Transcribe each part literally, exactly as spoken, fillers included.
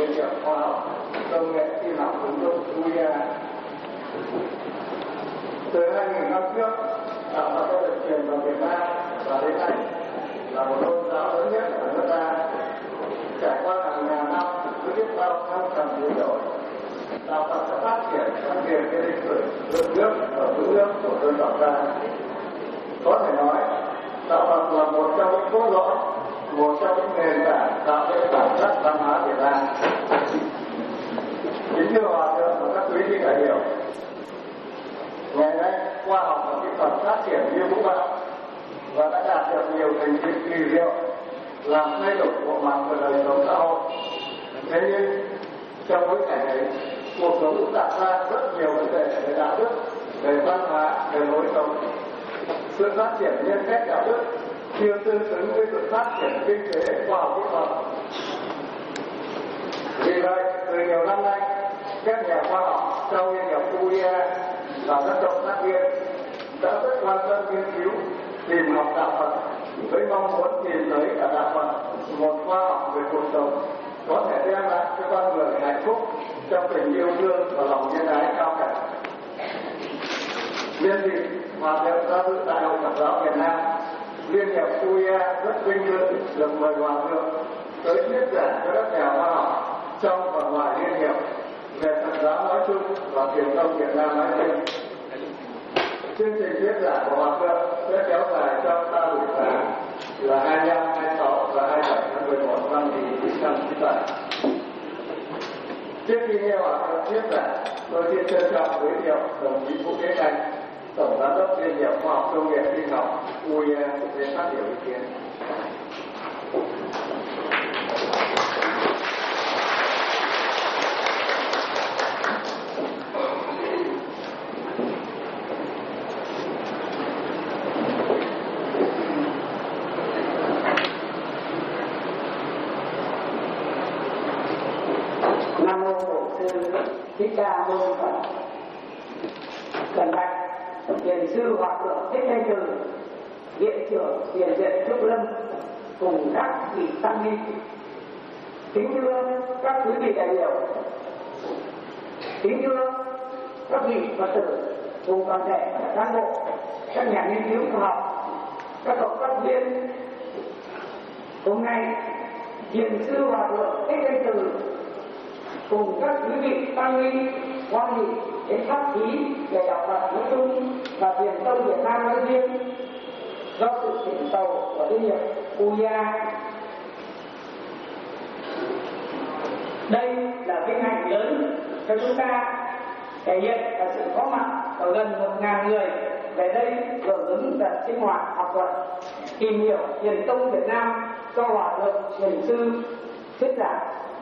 Liên hiệp Khoa học Công nghệ Y học ứng dụng u i a. Từ hai nghìn năm trước, đạo Phật đã được truyền vào Việt Nam và đến nay là một tôn giáo lớn nhất ở nước ta. Trải qua hàng ngàn năm với biết bao thăng trầm biến đổi, đạo Phật đã phát triển phát triển cái lịch sử dựng nước và giữ nước của dân tộc ta. Có thể nói, đạo Phật là một trong những cốt lõi, một trong những nền tảng tạo nên bản chất văn hóa Việt Nam. Kính thưa Hòa thượng và các quý vị đại biểu, ngày nay khoa học và kỹ thuật phát triển như vũ bão và đã đạt được nhiều thành tựu kỳ diệu, làm thay đổi bộ mặt của đời sống xã hội. Thế nhưng trong bối cảnh ấy, cuộc sống cũng đặt ra rất nhiều vấn đề về đạo đức, về văn hóa, về lối sống. Sự phát triển nhân cách đạo đức chưa tương xứng với sự phát triển kinh tế khoa học kỹ thuật. Vì vậy, từ nhiều năm nay, các nhà khoa học trong Liên hiệp u i a và các cộng tác viên đã rất quan tâm nghiên cứu, tìm học đạo Phật với mong muốn tìm thấy cả đạo Phật một khoa học về cuộc sống có thể đem lại cho con người hạnh phúc trong tình yêu thương và lòng nhân ái cao cả. Nhân dịp Hòa thượng ra dự Đại hội Phật giáo Việt Nam, Liên hiệp u i a rất vinh dự được mời Hòa thượng tới thuyết giảng cho các nhà khoa học trong và ngoài Liên hiệp về Phật giáo nói chung và truyền thông Việt Nam nói riêng. Chương trình thuyết giảng của Hòa thượng sẽ kéo dài trong ba buổi sáng là hai mươi lăm, hai mươi sáu và hai mươi bảy tháng mười một năm một nghìn chín trăm chín mươi bảy. Trước khi nghe Hòa thượng thuyết giảng, tôi xin trân trọng giới thiệu đồng chí Vũ Thế Anh, Tổng giám đốc Liên hiệp Khoa học Công nghệ Y học u i a để phát biểu ý kiến. Nam mô Bổn Sư Thích Ca Mâu Ni Phật. Cẩn bạch Thiền sư Hòa thượng Thích Thanh Từ, Viện trưởng Thiền viện Trúc Lâm cùng các vị tăng ni. Kính thưa các quý vị đại biểu, kính thưa các vị Phật tử cùng toàn thể các cán bộ, các nhà nghiên cứu khoa học, các cộng tác viên. Hôm nay Thiền sư Hòa thượng Thích Thanh Từ cùng các quý vị tăng ni hoan nghỉ đến pháp thí về đạo Phật nói chung và truyền thông Việt Nam nói riêng do sự chỉnh tàu của Liên hiệp u i a. Đây là vinh hạnh lớn cho chúng ta, thể hiện là sự có mặt ở gần một ngàn người về đây hưởng ứng đợt sinh hoạt học thuật tìm hiểu truyền thông Việt Nam do Hòa thượng Thiền sư thuyết giảng.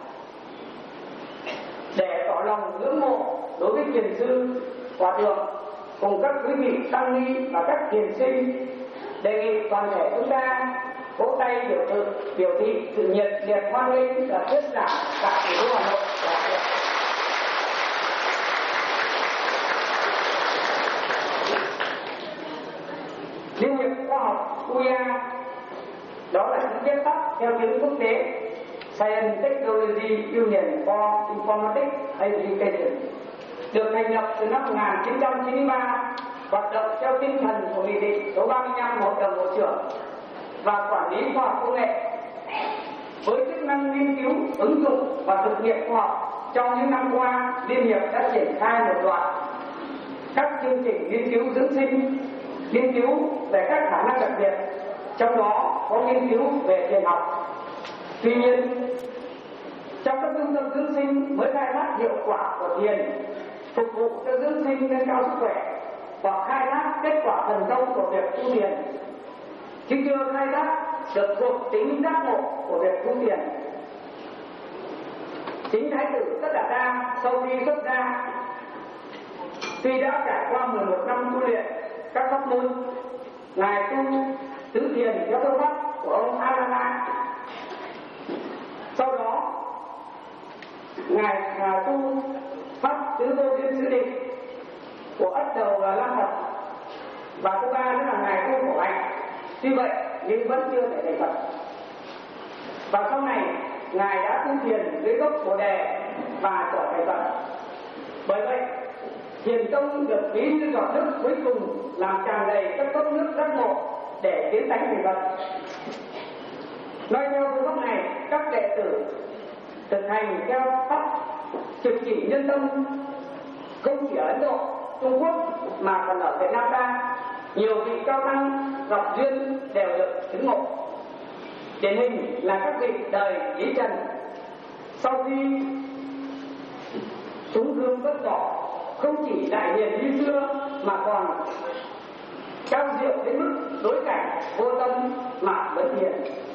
Để tỏ lòng ngưỡng mộ đối với thiền sư Hòa thượng cùng các quý vị tăng ni và các thiền sinh, đề nghị toàn thể chúng ta vỗ tay biểu thị biểu thị sự nhiệt liệt hoan nghênh và thuyết giảng tại thủ đô Hà Nội. Liên hiệp Khoa học u i a đó là những viết tắt theo tiếng quốc tế Science Technology Union for Informatics Education, được thành lập từ năm một nghìn chín trăm chín mươi ba, hoạt động theo tinh thần của Nghị định số ba mươi lăm Hội đồng Bộ trưởng và quản lý khoa học công nghệ, với chức năng nghiên cứu, ứng dụng và thực nghiệm khoa học. Trong những năm qua, Liên hiệp đã triển khai một loạt các chương trình nghiên cứu dưỡng sinh, nghiên cứu về các khả năng đặc biệt, trong đó có nghiên cứu về thiền học. Tuy nhiên, trong các trung tâm dưỡng sinh mới khai thác hiệu quả của thiền phục vụ cho dưỡng sinh nâng cao sức khỏe và khai thác kết quả thần thông của việc tu thiền, chứ chưa khai thác được thuộc tính giác ngộ của việc tu thiền. Chính Thái tử Tất Đạt Đa sau khi xuất gia, tuy đã trải qua mười một năm tu luyện các pháp môn, ngài tu tứ thiền theo phương pháp của ông Alala. Sau đó ngài à, tu pháp tứ vô duyên xứ định của ất đầu là Lam Phật, và thứ ba nữa là ngài tu khổ hạnh. Tuy vậy nhưng vẫn chưa thể thành Phật. Và sau này Ngài đã tu thiền dưới gốc Bồ Đề và trở thành Phật. Bởi vậy, thiền tông được ví như giọt nước cuối cùng làm tràn đầy các cốc nước giác ngộ để tiến tánh thành Phật. Nói theo phương pháp này, các đệ tử thực hành theo pháp trực chỉ nhân tâm không chỉ ở Ấn Độ, Trung Quốc mà còn ở Việt Nam ta, nhiều vị cao tăng gặp duyên đều được chứng ngộ. Điển hình là các vị đời Lý Trần, sau khi chúng gương vứt bỏ, không chỉ đại hiền như xưa mà còn cao diệu đến mức đối cảnh vô tâm mà vẫn hiền.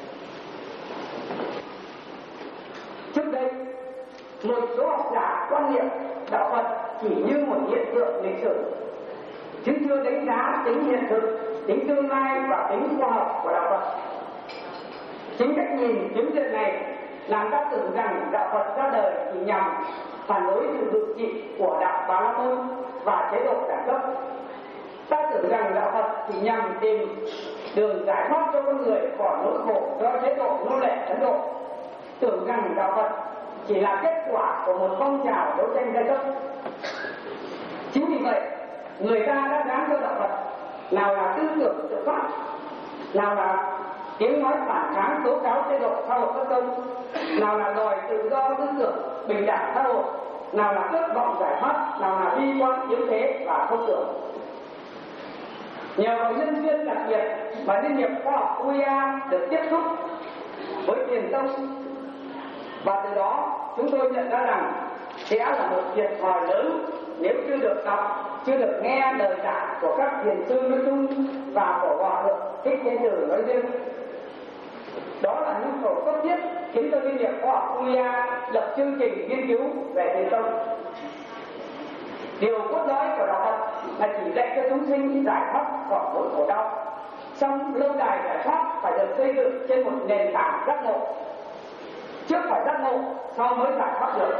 Trước đây, một số học giả quan niệm đạo Phật chỉ như một hiện tượng lịch sử, chứ chưa đánh giá tính hiện thực, tính tương lai và tính khoa học của đạo Phật. Chính cách nhìn chứng chuyện này làm ta tưởng rằng đạo Phật ra đời chỉ nhằm phản đối sự ngự trị của đạo Bà La Môn và chế độ đẳng cấp. Ta tưởng rằng đạo Phật chỉ nhằm tìm đường giải thoát cho con người khỏi nỗi khổ do chế độ nô lệ Ấn Độ. Tưởng rằng đạo Phật chỉ là kết quả của một phong trào đấu tranh giai cấp. Chính vì vậy, người ta đã dám cho đạo Phật nào là tư tưởng tự phát, nào là tiếng nói phản kháng tố cáo chế độ xã hội bất công, nào là đòi tự do tư tưởng bình đẳng xã hội, nào là ước vọng giải thoát, nào là bi quan yếu thế và không tưởng. Nhờ vào nhân duyên đặc biệt mà Liên hiệp Khoa học u i a được tiếp xúc với thiền tông, và từ đó chúng tôi nhận ra rằng sẽ là một thiệt thòi lớn nếu chưa được đọc, chưa được nghe lời giảng của các thiền sư nói chung và của Hòa thượng Thích Thiên Tử nói riêng. Đó là nhu cầu cấp thiết khiến cho Liên hiệp Khoa học u i a lập chương trình nghiên cứu về thiền tông. Điều cốt lõi của đạo Phật là chỉ dạy cho chúng sinh giải thoát khỏi nỗi khổ đau. Song lâu đài giải thoát phải được xây dựng trên một nền tảng giác ngộ. Trước phải giác ngộ, sau mới giải thoát được.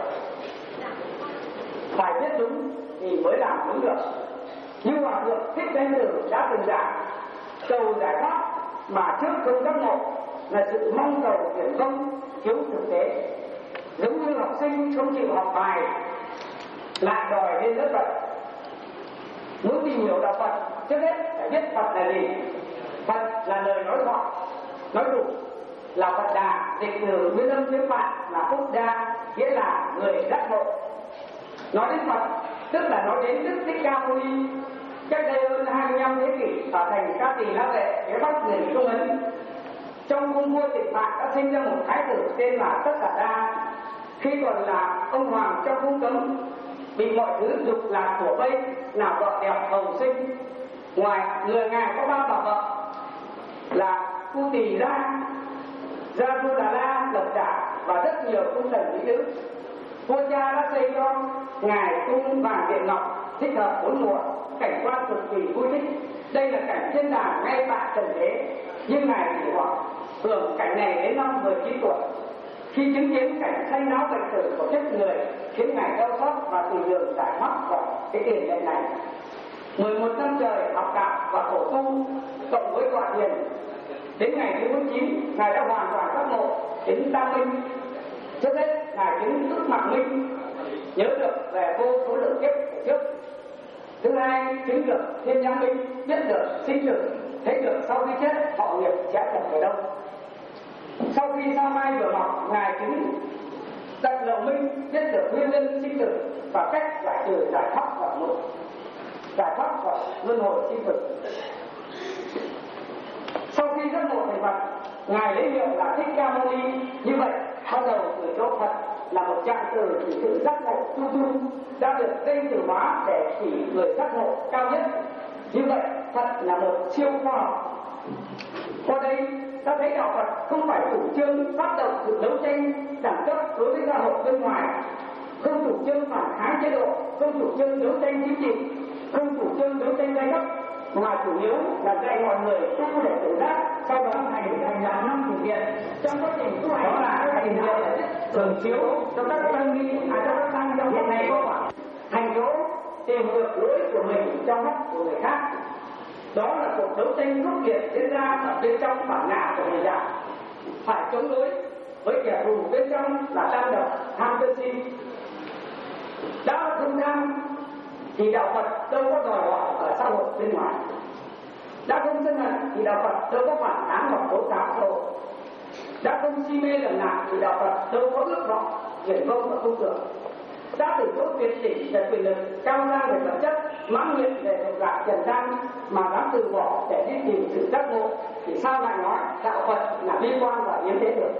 Phải biết đúng thì mới làm đúng được. Như Hòa thượng Thích Thiên Tử đã từng giảng, cầu giải thoát mà trước không giác ngộ là sự mong cầu viển vông, thiếu thực tế. Giống như học sinh không chịu học bài lại đòi lên lớp vậy. Muốn tìm hiểu đạo Phật, trước hết phải biết Phật là gì. Phật là lời nói thoại, nói đủ, là Phật Đà, dịch từ nguyên âm tiếng Phạn là Phúc Đa, nghĩa là người giác ngộ. Nói đến Phật, tức là nói đến Đức Thích Ca Mâu Ni. Cách đây hơn hai mươi lăm thế kỷ ở thành Ca Tỳ La Vệ, phía bắc miền Trung Ấn, trong cung vua Tịnh Phạn đã sinh ra một thái tử tên là Tất Cả Đa. Khi còn là ông hoàng trong cung cấm, bị mọi thứ dục lạc của vây, nào vợ đẹp hầu sinh. Ngoài người ngài có ba bà vợ là Cu Tỳ La, Gia Du Đà La, Lộc Đà và rất nhiều cung thần mỹ nữ. Vua cha đã xây cho ngài cung vàng điện ngọc thích hợp bốn mùa, cảnh quan cực kỳ vui thích. Đây là cảnh thiên đàng ngay tại trần thế, nhưng ngài chỉ hoặc hưởng cảnh này đến năm mười chín tuổi. Khi chứng kiến cảnh say náo bệnh tử của chết người, khiến ngài đau xót và tìm đường giải thoát khỏi cái tiền lệ này. mười một năm trời học đạo và khổ tu cộng với tọa thiền, đến ngày thứ bốn chín, ngài đã hoàn toàn giác ngộ đến tam minh. Trước hết, ngài chứng ức mặc minh, nhớ được về vô số lượng kiếp của trước. Thứ hai, chứng được thiên nhãn minh, biết được sinh tử, thấy được sau khi chết họ nghiệp sẽ thật về đâu. Sau khi sao mai vừa mọc, ngài chứng tận lậu minh, biết được nguyên nhân sinh tử và cách giải trừ giải thoát khỏi một giải thoát khỏi luân hồi sinh tử. Sau khi giác ngộ thành Phật, ngài lấy hiệu là Thích Ca Mâu Ni. Như vậy, bắt đầu từ chỗ Phật là một trạng từ chỉ sự giác ngộ tu tu đã được danh từ hóa để chỉ người giác ngộ cao nhất. Như vậy, Phật là một siêu khoa học. Qua đây, ta thấy đạo Phật không phải chủ trương phát động sự đấu tranh đẳng cấp đối với xã hội bên ngoài, không chủ trương phản kháng chế độ, không chủ trương đấu tranh chính trị, không chủ trương đấu tranh giai cấp, mà chủ yếu là dạy mọi người tu để tự giác, sau đó hành hành là năm thực hiện. Trong quá trình tu hành đó là hành hiện thường chiếu cho các tăng ni, à cho các tăng trong hiện này có khoảng thành chỗ tìm được lỗi của mình trong mắt của người khác. Đó là cuộc đấu tranh khốc liệt diễn ra ở bên trong bản ngã của người già. Phải chống đối, với kẻ thù bên trong là tam độc tham sân si. Đã không tham thì đạo Phật đâu có đòi hỏi ở xã hội bên ngoài. Đã không sân hận thì đạo Phật đâu có phản kháng hoặc tố cáo xã hội. Đã không si mê lần nào thì đạo Phật đâu có ước vọng viển vông và không tưởng. Đã từ chối tuyệt đỉnh về quyền lực, cao sang về vật chất, mãn nguyện về thuộc lạc trần gian mà dám từ bỏ để đi tìm sự giác ngộ, thì sao lại nói đạo Phật là bi quan và yếm thế được?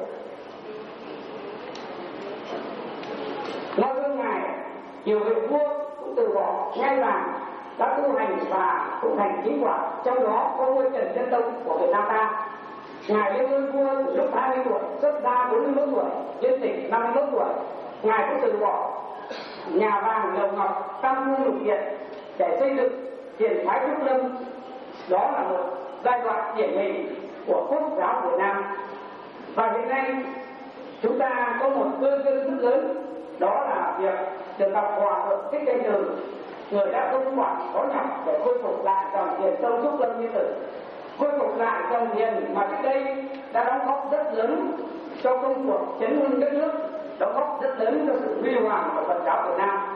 Nói gương ngài, nhiều vị vua cũng từ bỏ ngai vàng đã tu hành và cũng thành chính quả, trong đó có vua Trần Nhân Tông của Việt Nam ta. Ngài lên ngôi vua từ lúc hai mươi tuổi, xuất gia bốn mươi mốt tuổi, lên tỉnh năm mươi mốt tuổi. Ngài cũng từ bỏ nhà vàng lầu ngọc tam cung lục điện để xây dựng thiền phái Trúc Lâm. Đó là một giai đoạn điển hình của quốc giáo Việt Nam. Và hiện nay chúng ta có một cơ duyên rất lớn, đó là việc được gặp Hòa Thượng Thích Thanh Từ, người đã không quản khó nhọc để khôi phục lại dòng thiền tông Trúc Lâm Như Tử, khôi phục lại dòng thiền mà trước đây đã đóng góp rất lớn cho công cuộc chấn hưng đất nước, đóng góp rất lớn cho sự huy hoàng của Phật giáo Việt Nam.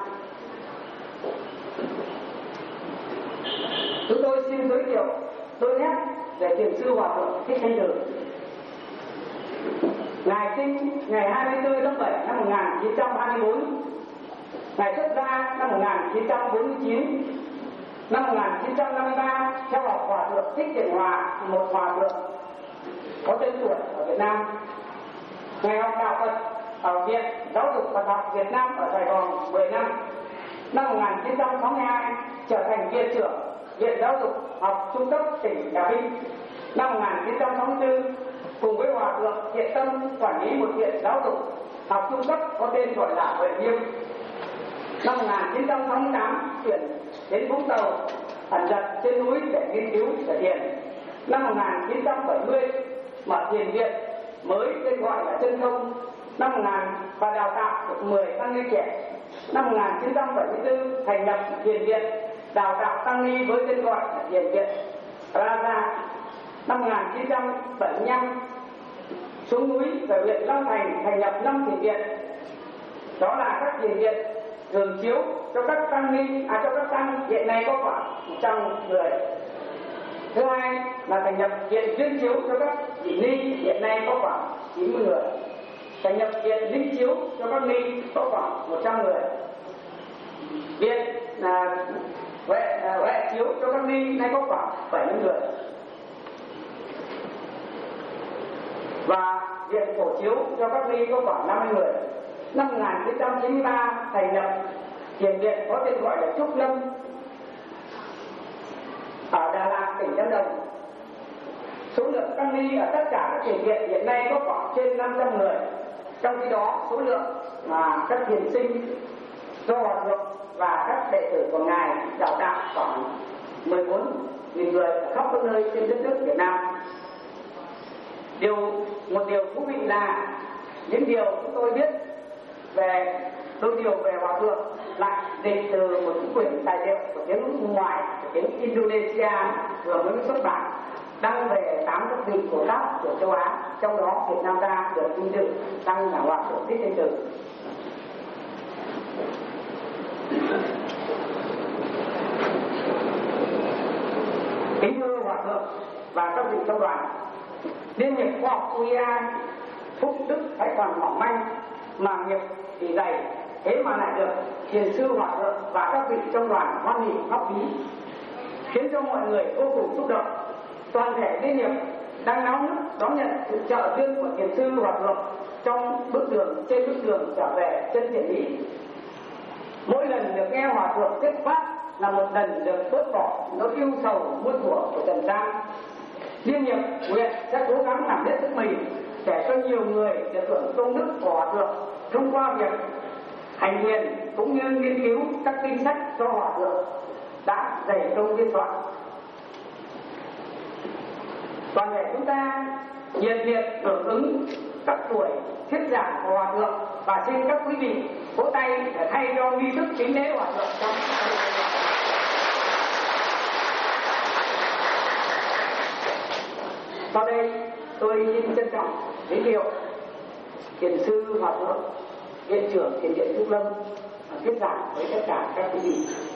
Chúng tôi xin giới thiệu đôi nét về thiền sư Hòa Thượng Thích Thanh Từ. Ngài sinh ngày hai mươi tư tháng bảy năm một nghìn chín trăm hai mươi bốn, ngài xuất gia năm một nghìn chín trăm bốn mươi chín. Năm một nghìn chín trăm năm mươi ba, theo học Hòa Thượng Thích Thiện Hòa, một hòa thượng có tên tuổi ở Việt Nam. Ngài học đạo Phật ở Viện Giáo dục Phật học Việt Nam ở Sài Gòn mười năm. Năm một nghìn chín trăm sáu mươi hai, trở thành viện trưởng Viện Giáo dục học Trung cấp tỉnh Trà Vinh. Năm một nghìn chín trăm sáu mươi tư, cùng với Hòa Thượng Thiện Tâm quản lý một viện giáo dục học trung cấp có tên gọi là Huệ Nghiêm. Năm một nghìn chín trăm sáu mươi tám, chuyển đến Vũng Tàu ẩn dật trên núi để nghiên cứu về thiền. Năm một nghìn chín trăm bảy mươi, mở thiền viện mới tên gọi là Chân Không. Năm một nghìn và đào tạo được mười tăng ni trẻ. Năm một nghìn chín trăm bảy mươi tư, thành lập thiền viện đào tạo tăng ni với tên gọi là Thiền viện Raja. Năm một nghìn chín trăm bảy mươi lăm, xuống núi về huyện Long Thành thành lập năm thiền viện. Đó là các thiền viện thường chiếu cho các tăng ni, à cho các tăng hiện nay có khoảng một trăm người. Thứ hai là thành lập viện duyên chiếu cho các vị ni, hiện nay có khoảng chín mươi người. Thành lập viện linh chiếu cho các ni có khoảng một trăm người. Viện là huệ, huệ chiếu cho các ni nay có khoảng bảy mươi người. Và viện phổ chiếu cho các ni có khoảng năm mươi người. Năm một nghìn chín trăm chín mươi ba, thành lập thiền viện có tên gọi là Trúc Lâm ở Đà Lạt, tỉnh Lâm Đồng. Số lượng tăng ni ở tất cả các thiền viện hiện nay có khoảng trên năm trăm người. Trong khi đó, số lượng mà các thiền sinh do Hòa Thượng và các đệ tử của ngài đào tạo khoảng mười bốn nghìn người ở khắp các nơi trên đất nước Việt Nam. Điều một điều thú vị là những điều chúng tôi biết về đôi điều về Hòa Thượng lại dịch từ một quyển tài liệu của tiếng nước ngoài, của tiếng Indonesia vừa mới xuất bản, đăng về tám các vị Bồ Tát của châu Á, trong đó Việt Nam ta được vinh dự đăng là Hòa Thượng Thích Thanh Từ. Kính thưa Hòa Thượng và các vị trong đoàn, Liên hiệp khoa học u i a phúc đức hãy còn mỏng manh mà nghiệp thì dày, thế mà lại được thiền sư Hòa Thượng và các vị trong đoàn hoan hỉ góp ý, khiến cho mọi người vô cùng xúc động. Toàn thể liên hiệp đang náo nức đón nhận sự trợ duyên của thiền sư Hòa Thượng trong bước đường trên bước đường trở về chân thiền lý. Mỗi lần được nghe Hòa Thượng thuyết pháp là một lần được bớt bỏ nỗi yêu sầu muôn thuở của trần gian. Liên hiệp nguyện sẽ cố gắng làm hết sức mình để cho nhiều người được hưởng công đức của Hòa Thượng thông qua việc hành thiền cũng như nghiên cứu các kinh sách do Hòa Thượng đã dày công biên soạn. Toàn thể chúng ta nhiệt liệt hưởng ứng các buổi thuyết giảng của Hòa Thượng và xin các quý vị vỗ tay để thay cho nghi thức kính lễ Hòa Thượng trong sau đây tôi xin trân trọng giới thiệu thiền sư Hòa thượng viện trưởng thiền viện Trúc Lâm thuyết giảng với tất cả các quý vị.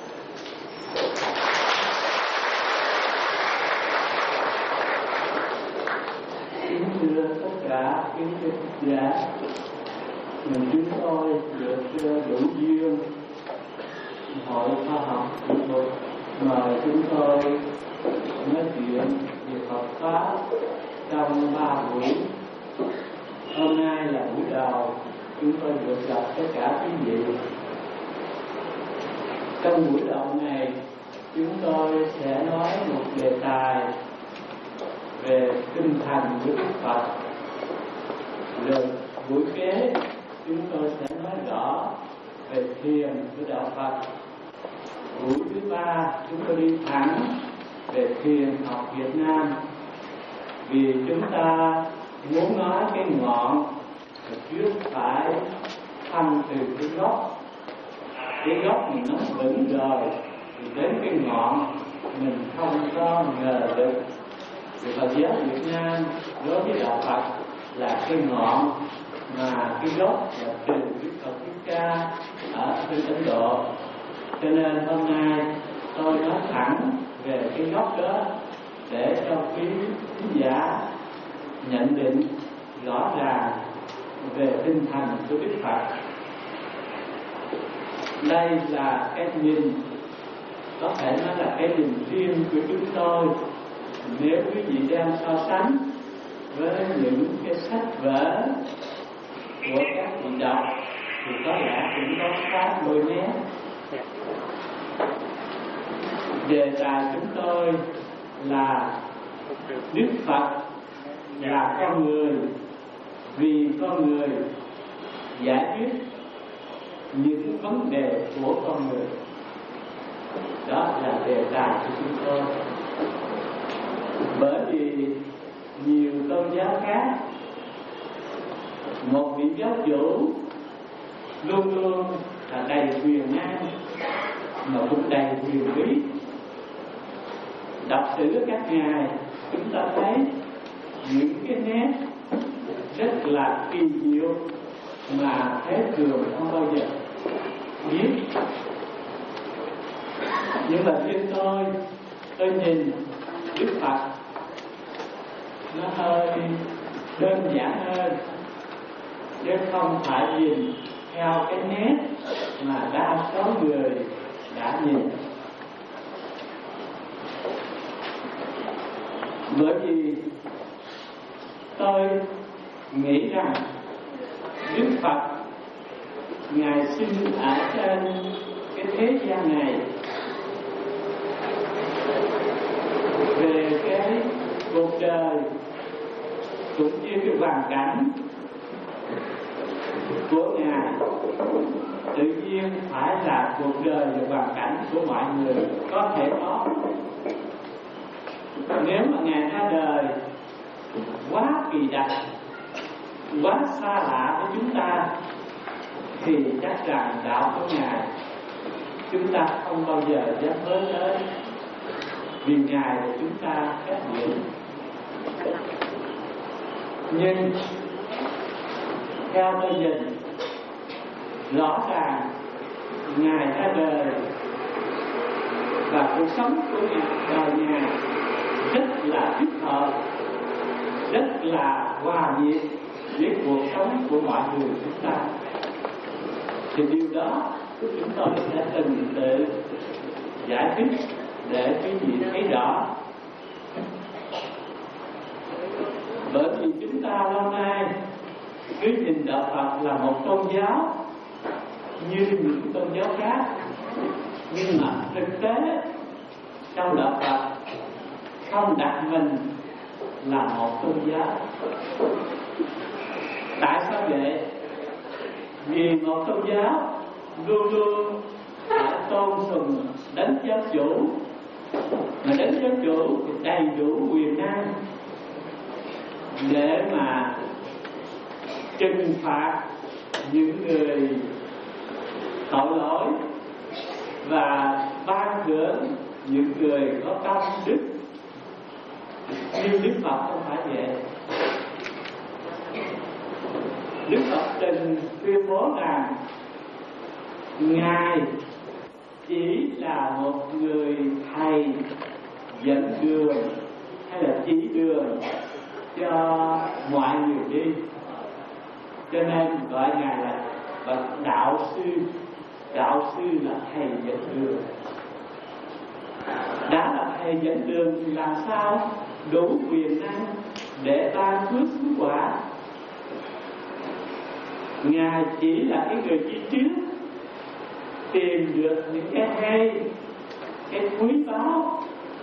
Kính thưa tất cả quý vị giả, mình chúng tôi được đủ duyên hội khoa học kỹ thuật mời chúng tôi nói chuyện về Phật pháp trong ba buổi. Hôm nay là buổi đầu chúng tôi được gặp tất cả quý vị. Trong buổi đầu này chúng tôi sẽ nói một đề tài về tinh thần của Đức Phật. Rồi buổi kế chúng tôi sẽ nói rõ về thiền của đạo Phật. Buổi thứ ba chúng tôi đi thẳng về thiền học Việt Nam, vì chúng ta muốn nói cái ngọn trước phải thăm từ cái gốc. Cái gốc mình nó vững rồi thì đến cái ngọn mình không có ngờ được. Thì Phật giáo Việt Nam đối với đạo Phật là cái ngọn mà cái gốc là từ Đức Phật Thích Ca ở trên Ấn Độ. Cho nên hôm nay tôi nói thẳng về cái gốc đó để cho quý khán giả nhận định rõ ràng về tinh thần của Đức Phật. Đây là cái nhìn, có thể nói là cái nhìn riêng của chúng tôi. Nếu quý vị đem so sánh với những cái sách vở của các vị đọc thì có lẽ cũng có khác đôi nét. Đề tài chúng tôi là Đức Phật là con người, vì con người giải quyết những vấn đề của con người. Đó là đề tài của chúng tôi. Bởi vì nhiều tôn giáo khác, một vị giáo chủ luôn luôn là đầy quyền năng mà cũng đầy quyền bí. Đọc sử các ngài chúng ta thấy những cái nét rất là kỳ diệu mà thế thường không bao giờ biết. Nhưng mà riêng tôi, tôi nhìn Đức Phật nó hơi đơn giản hơn, chứ không phải nhìn theo cái nét mà đa số người đã nhìn. Bởi vì tôi nghĩ rằng Đức Phật ngài sinh ở trên cái thế gian này, về cái cuộc đời cũng như cái hoàn cảnh của ngài, tự nhiên phải là cuộc đời và hoàn cảnh của mọi người có thể có. Nếu mà ngài ra đời quá kỳ đặc, quá xa lạ với chúng ta, thì chắc rằng đạo của ngài chúng ta không bao giờ dám tới tới, vì ngài là chúng ta khác biệt. Nhưng theo tôi nhìn rõ ràng ngài ra đời và cuộc sống của ngài, đời ngài rất là thích hợp, rất là hòa nhịp với cuộc sống của mọi người chúng ta. Thì điều đó chúng tôi sẽ từng tự giải thích để quý vị thấy rõ. Bởi vì chúng ta lâu nay cứ nhìn đạo Phật là một tôn giáo như những tôn giáo khác, nhưng mà thực tế trong đạo Phật không đặt mình là một tôn giáo. Tại sao vậy? Vì một tôn giáo luôn luôn phải tôn sùng đấng giáo chủ, mà đấng giáo chủ thì đầy đủ quyền năng để mà trừng phạt những người tội lỗi và ban thưởng những người có công đức. Nhưng Đức Phật không phải vậy. Đức Phật từng tuyên bố rằng Ngài chỉ là một người thầy dẫn đường hay là chỉ đường cho mọi người đi, cho nên gọi Ngài là bậc đạo sư. Đạo sư là thầy dẫn đường. Đã là thầy dẫn đường thì làm sao đủ quyền năng để ban phước cứu quả? Ngài chỉ là cái người đi trước, tìm được những cái hay, cái quý báu,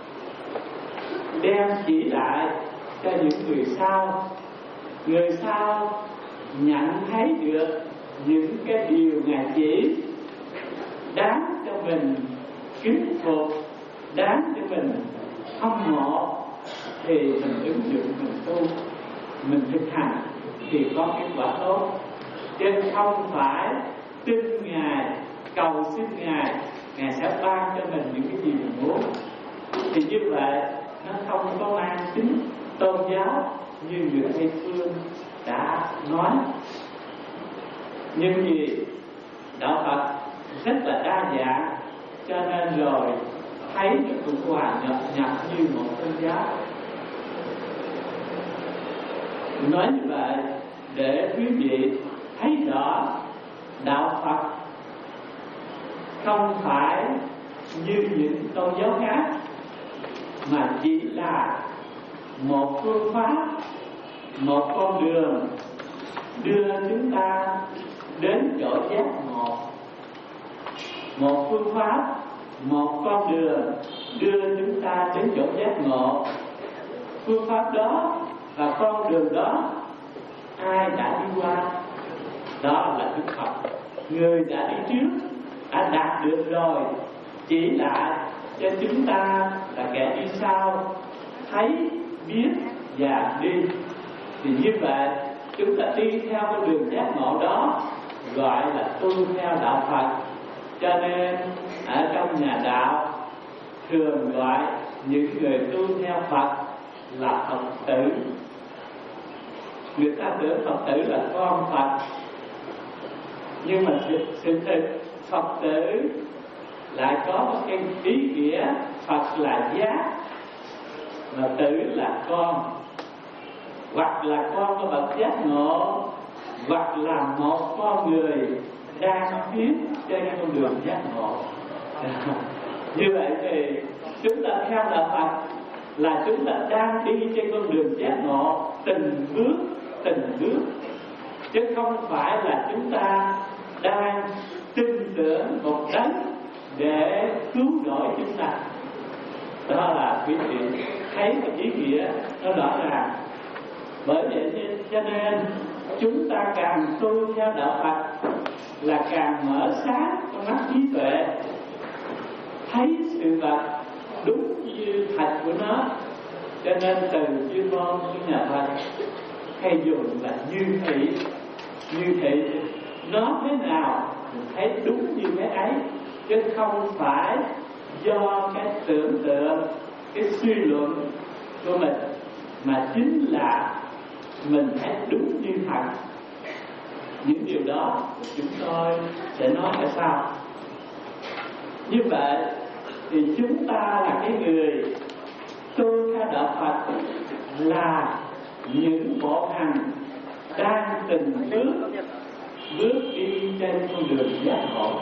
đem chỉ lại cho những người sau. Người sau nhận thấy được những cái điều Ngài chỉ đáng cho mình kính phục, đáng cho mình hâm mộ, thì mình ứng dụng, mình tu, mình thực hành thì có kết quả tốt. Chứ không phải tin Ngài, cầu xin Ngài, Ngài sẽ ban cho mình những cái gì mình muốn. Thì như vậy nó không có mang tính tôn giáo như người Tây phương đã nói. Nhưng vì đạo Phật rất là đa dạng, cho nên rồi thấy nó cũng hòa nhập nhập như một tôn giáo. Nói như vậy để quý vị thấy rõ đạo Phật không phải như những tôn giáo khác, mà chỉ là một phương pháp, một con đường đưa chúng ta đến chỗ giác ngộ. Một phương pháp, một con đường đưa chúng ta đến chỗ giác ngộ. Phương pháp đó và con đường đó ai đã đi qua? Đó là Đức Phật, người đã đi trước, đã đạt được rồi, chỉ lại cho chúng ta là kẻ đi sau thấy, biết và đi. Thì như vậy chúng ta đi theo con đường giác ngộ đó gọi là tu theo đạo Phật. Cho nên ở trong nhà đạo thường gọi những người tu theo Phật là Phật tử. Người ta tưởng Phật tử là con Phật, nhưng mà sự, sự thực Phật tử lại có một cái ý nghĩa Phật là giác, mà tử là con, hoặc là con của bậc giác ngộ, hoặc là một con người đang tiến trên con đường giác ngộ. Như vậy thì chúng ta theo đạo Phật là chúng ta đang đi trên con đường giác ngộ từng bước từng bước, chứ không phải là chúng ta đang tin tưởng một đấng để cứu rỗi chúng ta. Đó là quý vị thấy cái ý nghĩa nó rõ ràng. Bởi vậy cho nên chúng ta càng tu theo đạo Phật là càng mở sáng con mắt trí tuệ, thấy sự vật đúng như thật của nó. Cho nên từ chuyên môn của nhà Phật hay dùng là như thị. Như thị nó thế nào mình thấy đúng như cái ấy, chứ không phải do cái tưởng tượng, cái suy luận của mình, mà chính là mình thấy đúng như thật. Những điều đó chúng tôi sẽ nói ở sau. Như vậy thì chúng ta là cái người tu theo đạo Phật là những bộ hành đang từng bước bước đi trên con đường giác ngộ.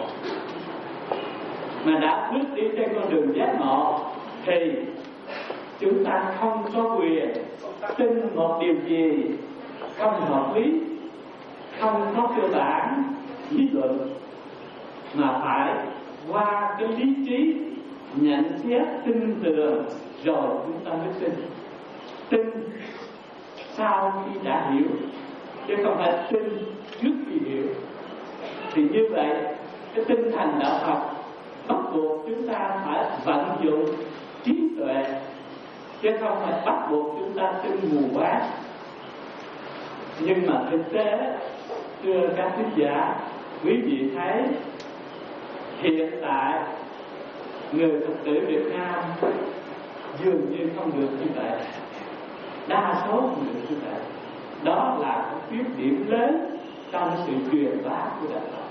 Mà đã bước đi trên con đường giác ngộ thì chúng ta không có quyền tin một điều gì không hợp lý, không có cơ bản lý luận, mà phải qua cái lý trí nhận xét tin tưởng rồi chúng ta mới tin. Tin sau khi đã hiểu, chứ không phải tin trước khi hiểu. Thì như vậy cái tinh thần đạo Phật bắt buộc chúng ta phải vận dụng trí tuệ, chứ không phải bắt buộc chúng ta tin mù quáng. Nhưng mà thực tế, thưa các thính giả, quý vị thấy hiện tại người Phật tử Việt Nam dường như không được như vậy, đa số không được như vậy. Đó là một khuyết điểm lớn trong sự truyền bá của Đạo Phật.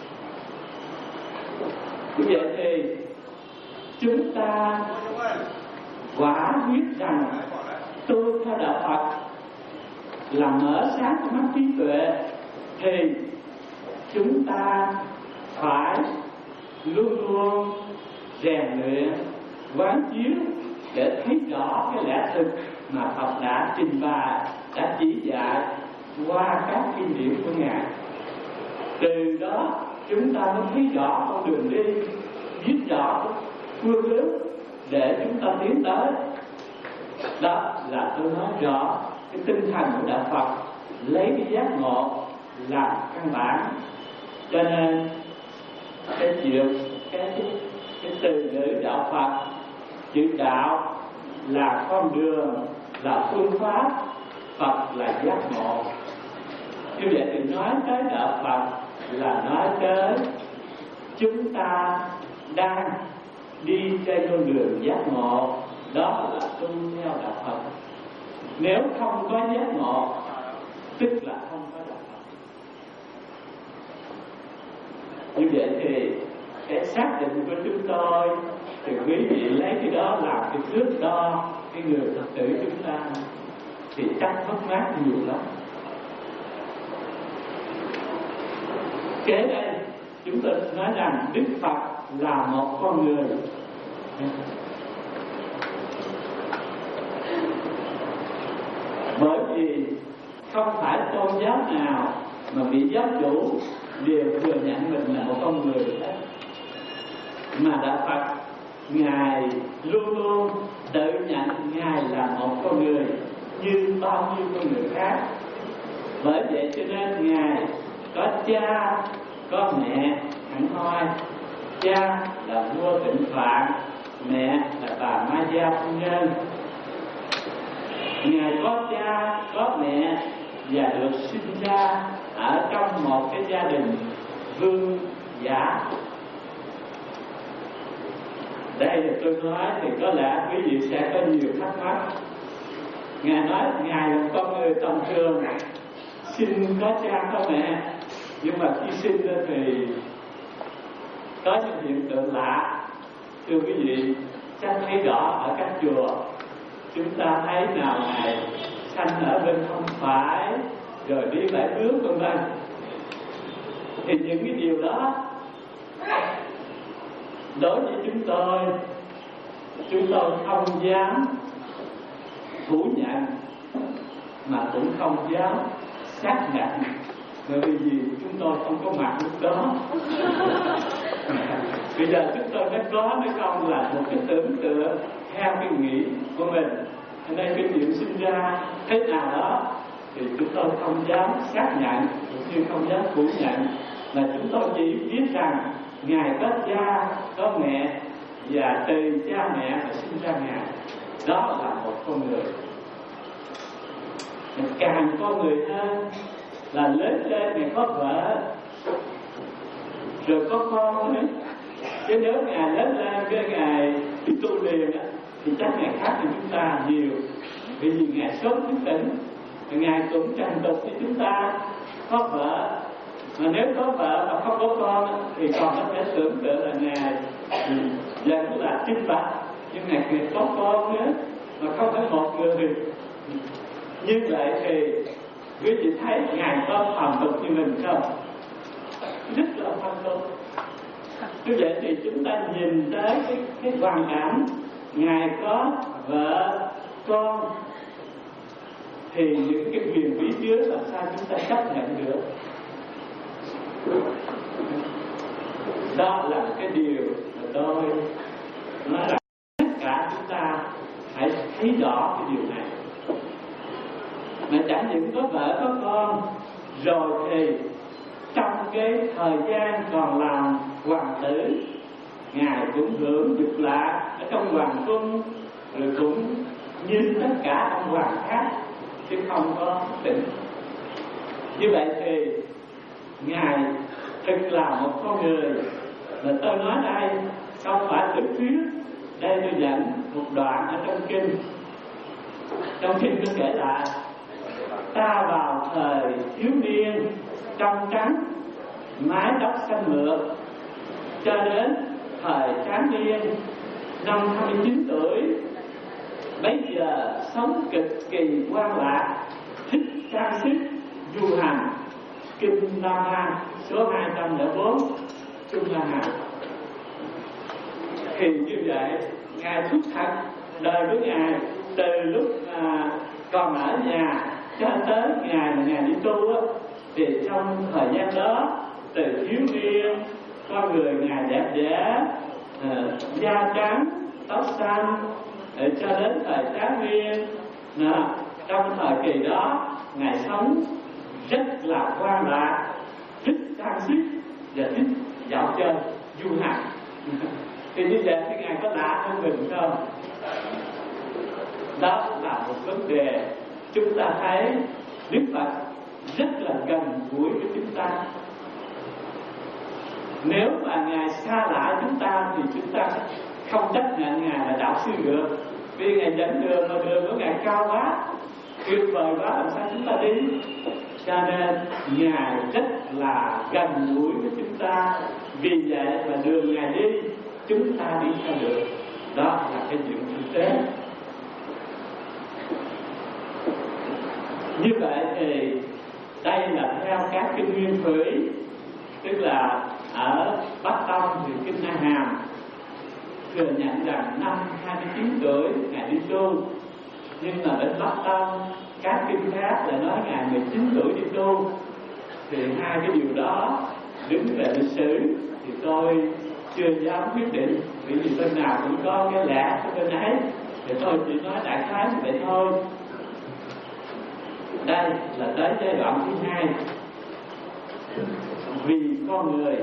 Như vậy thì chúng ta quả biết rằng tu theo Đạo Phật là mở sáng cái mắt trí tuệ, thì chúng ta phải luôn luôn rèn luyện quán chiếu để thấy rõ cái lẽ thực mà Phật đã trình bày, đã chỉ dạy qua các kinh điển của Ngài. Từ đó chúng ta mới thấy rõ con đường đi, biết rõ phương hướng để chúng ta tiến tới. Đó là tôi nói rõ cái tinh thần của Đạo Phật, lấy cái giác ngộ làm căn bản. Cho nên cái chuyện cái, cái từ ngữ Đạo Phật, chữ đạo là con đường, là phương pháp, Phật là giác ngộ. Như vậy thì nói tới Đạo Phật là nói tới chúng ta đang đi trên con đường giác ngộ, đó là tu theo Đạo Phật. Nếu không có giác ngộ, tức là không có Đạo Phật. Như vậy thì cái xác định của chúng tôi thì quý vị lấy cái đó làm cái thước đo cái người Phật tử chúng ta thì chắc mất mát nhiều lắm. Kế đây chúng tôi nói rằng Đức Phật là một con người. Bởi vì không phải tôn giáo nào mà vị giáo chủ đều thừa nhận mình là một con người hết, mà Đạo Phật Ngài luôn luôn tự nhận Ngài là một con người như bao nhiêu con người khác. Bởi vậy cho nên Ngài có cha, có mẹ hẳn hoi. Cha là vua Tịnh Phạn, mẹ là bà Ma Gia phu nhân. Ngài có cha, có mẹ và được sinh ra ở trong một cái gia đình vương giả. Đây là tôi nói thì có lẽ quý vị sẽ có nhiều thắc mắc. Ngài nói Ngài là con người tầm thường, sinh có cha có mẹ, nhưng mà khi sinh ra thì có những hiện tượng lạ. Thưa quý vị, chắc thấy rõ ở các chùa, chúng ta thấy nào Ngài sanh ở bên không phải, rồi đi bảy bước vân vân. Thì những cái điều đó đối với chúng tôi, chúng tôi không dám phủ nhận mà cũng không dám xác nhận, bởi vì chúng tôi không có mặt lúc đó. Bây giờ chúng tôi mới có mới không là một cái tưởng tượng theo cái nghĩ của mình. Ở đây cái chuyện sinh ra thế nào đó thì chúng tôi không dám xác nhận, cũng như không dám phủ nhận, mà chúng tôi chỉ biết rằng Ngài có cha, có mẹ, và từ cha mẹ mà sinh ra Ngài. Đó là một con người. Càng con người hơn là lớn lên thì có vợ, rồi có con nữa. Chứ nếu Ngài lớn lên cái Ngài đi tu liền á, thì chắc Ngài khác hơn chúng ta nhiều. Vì vì Ngài sớm thức tỉnh, Ngài cũng tràn tục như chúng ta, có vợ. Mà nếu có vợ mà không có con thì còn có thể tưởng tượng là Ngài vẫn là chính bạch, nhưng Ngài Ngài có con nữa mà không phải một người. Như vậy thì quý vị thấy Ngài có phàm tục như mình không? Rất là phàm tục. Như vậy thì chúng ta nhìn tới cái, cái hoàn cảnh Ngài có vợ, con, thì những cái quyền bí trước làm sao chúng ta chấp nhận được? Đó là cái điều mà tôi nói là tất cả chúng ta hãy thấy rõ cái điều này. Mà chẳng những có vợ có con rồi thì trong cái thời gian còn làm hoàng tử, Ngài cũng hưởng dục lạc ở trong hoàng cung, rồi cũng như tất cả ông hoàng khác, chứ không có tỉnh. Như vậy thì Ngài thực là một con người. Mà tôi nói đây không phải tiểu thuyết, đây tôi dẫn một đoạn ở trong kinh. Trong kinh có kể lại, ta vào thời thiếu niên trong trắng, mái tóc xanh mượt, cho đến thời tráng niên năm hai mươi chín tuổi. Bây giờ sống cực kỳ quan lạc, thích trang sức du hành. Kinh Nam An số hai trăm lẻ bốn Trung La Hà. Thì như vậy Ngài thúc thật đời với Ngài từ lúc à, còn ở nhà cho tới Ngài mà Ngài đi tu á, thì trong thời gian đó từ thiếu niên con người Ngài đẹp đẽ, à, da trắng tóc xanh, à, cho đến thời tráng niên. À, trong thời kỳ đó Ngài sống rất là quan lạc, thích trang sức và thích dạo chơi du hành. Thì như vậy thì Ngài có lạ hơn mình không? Đó là một vấn đề chúng ta thấy Đức Phật rất là gần gũi với chúng ta. Nếu mà Ngài xa lạ chúng ta thì chúng ta không chấp nhận Ngài là đạo sư được, vì Ngài dẫn đường mà đường của Ngài cao quá, tuyệt vời quá, làm sao chúng ta đi? Cho nên Ngài rất là gần gũi với chúng ta, vì vậy mà đường Ngài đi chúng ta đi theo được. Đó là cái chuyện thực tế. Như vậy thì đây là theo các kinh nguyên thủy, tức là ở Bắc Tông thì kinh Na Hàm thừa nhận rằng năm hai mươi chín tuổi Ngài đi tu, nhưng mà bên Bắc Tông các kinh khác là nói Ngài mười chín tuổi đi tu. Thì hai cái điều đó đứng về lịch sử thì tôi chưa dám quyết định, vì vì bên nào cũng có cái lẽ của bên ấy, thì tôi chỉ nói đại khái như vậy thôi. Đây là tới giai đoạn thứ hai. Vì con người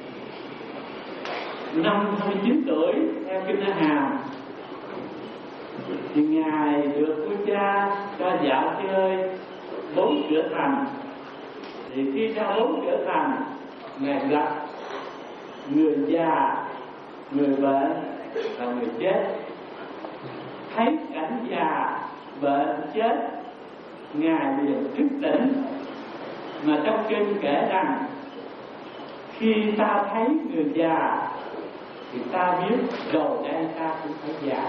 năm hai mươi chín tuổi theo kinh Na Hàm thì Ngài được vua cha cho dạo chơi bốn cửa thành. Thì khi ra bốn cửa thành, Ngài gặp người già, người bệnh và người chết. Thấy cảnh già, bệnh, chết, Ngài liền thức tỉnh. Mà trong kinh kể rằng khi ta thấy người già thì ta biết rồi đây ta cũng phải già.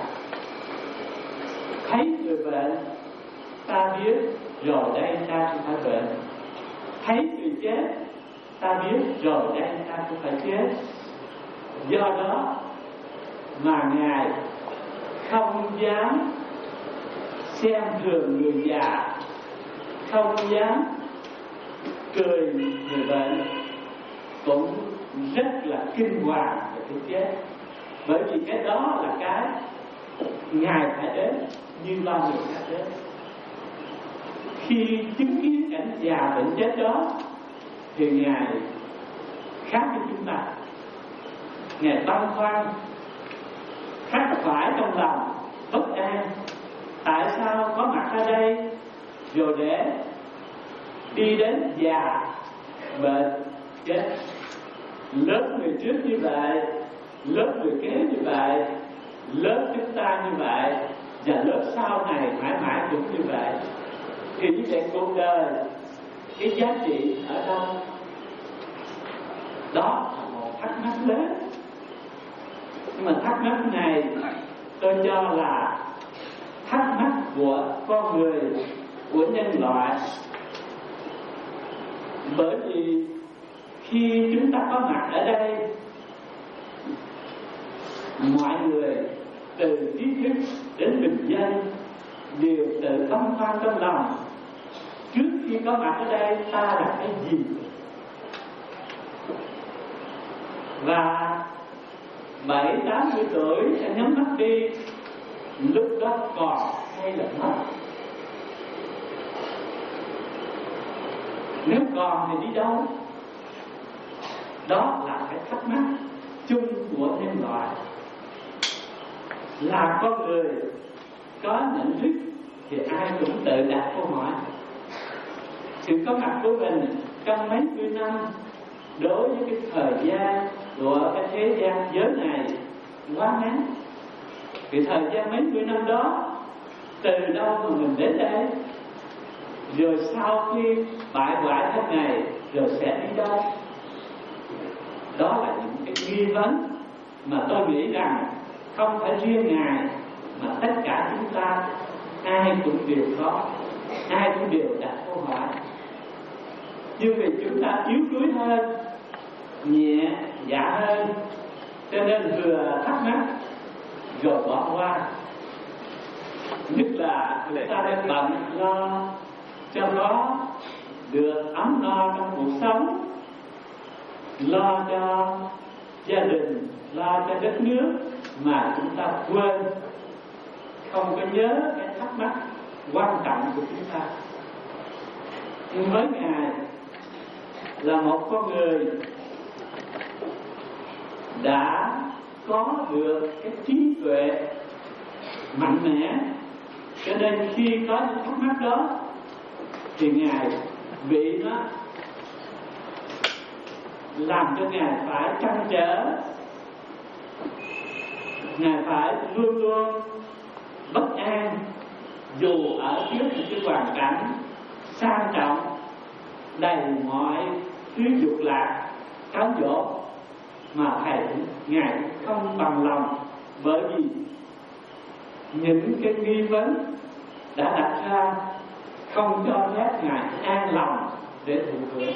Thấy người bệnh ta biết rồi đây ta cũng phải bệnh. Thấy người chết ta biết rồi đây ta cũng phải chết. Do đó mà Ngài không dám xem thường người già, không dám cười người bệnh, cũng rất là kinh hoàng về cái chết. Bởi vì cái đó là cái Ngài phải đến như bao người khác đến. Khi chứng kiến cảnh già bệnh chết đó thì Ngài khác với chúng ta. Ngài băn khoăn, khắc khoải trong lòng, bất an. Tại sao có mặt ở đây rồi để đi đến già, bệnh, chết? Lớp người trước như vậy, lớp người kế như vậy, lớp chúng ta như vậy, và lớp sau này mãi mãi cũng như vậy. Thì như vậy cuộc đời, cái giá trị ở đâu? Đó là một thắc mắc lớn. Nhưng mà thắc mắc này tôi cho là thắc mắc của con người, của nhân loại. Bởi vì khi chúng ta có mặt ở đây, mọi người từ trí thức đến bình dân đều tự tâm khoan trong lòng, trước khi có mặt ở đây ta là cái gì? Và bảy tám mươi tuổi sẽ nhắm mắt đi, lúc đó còn hay là mất? Nếu còn thì đi đâu? Đó là cái thắc mắc chung của nhân loại. Là con người có nhận thức thì ai cũng tự đặt câu hỏi. Sự có mặt của mình trong mấy mươi năm đối với cái thời gian của cái thế gian giới này quá ngắn. Vì thời gian mấy mươi năm đó từ đâu mà mình đến đây? Rồi sau khi bại hoại thế này rồi sẽ đi đâu? Đó là những cái nghi vấn mà tôi nghĩ rằng không phải riêng Ngài mà tất cả chúng ta ai cũng đều có, ai cũng đều đặt câu hỏi. Nhưng vì chúng ta yếu đuối hơn, nhẹ dạ hơn, cho nên vừa thắc mắc rồi bỏ qua. Nhất là chúng ta đang bận lo cho có được ấm no trong cuộc sống, lo cho gia đình, lo cho đất nước, mà chúng ta quên, không có nhớ cái thắc mắc quan trọng của chúng ta. Nhưng với Ngài là một con người đã có được cái trí tuệ mạnh mẽ, cho nên khi có những thắc mắc đó thì Ngài bị nó làm cho Ngài phải trăn trở, Ngài phải luôn luôn bất an, dù ở trước một cái hoàn cảnh sang trọng đầy mọi thứ dục lạc cám dỗ, mà thầy Ngài không bằng lòng, bởi vì những cái nghi vấn đã đặt ra không cho phép Ngài an lòng để thụ hưởng.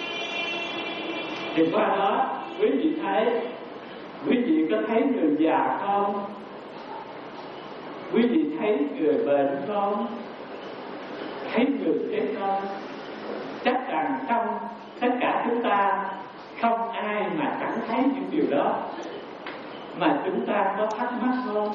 Thì qua đó quý vị thấy, quý vị có thấy người già không? Quý vị thấy người bệnh không? Thấy người chết không? Chắc rằng trong tất cả chúng ta không ai mà chẳng thấy những điều đó. Mà chúng ta có thắc mắc không?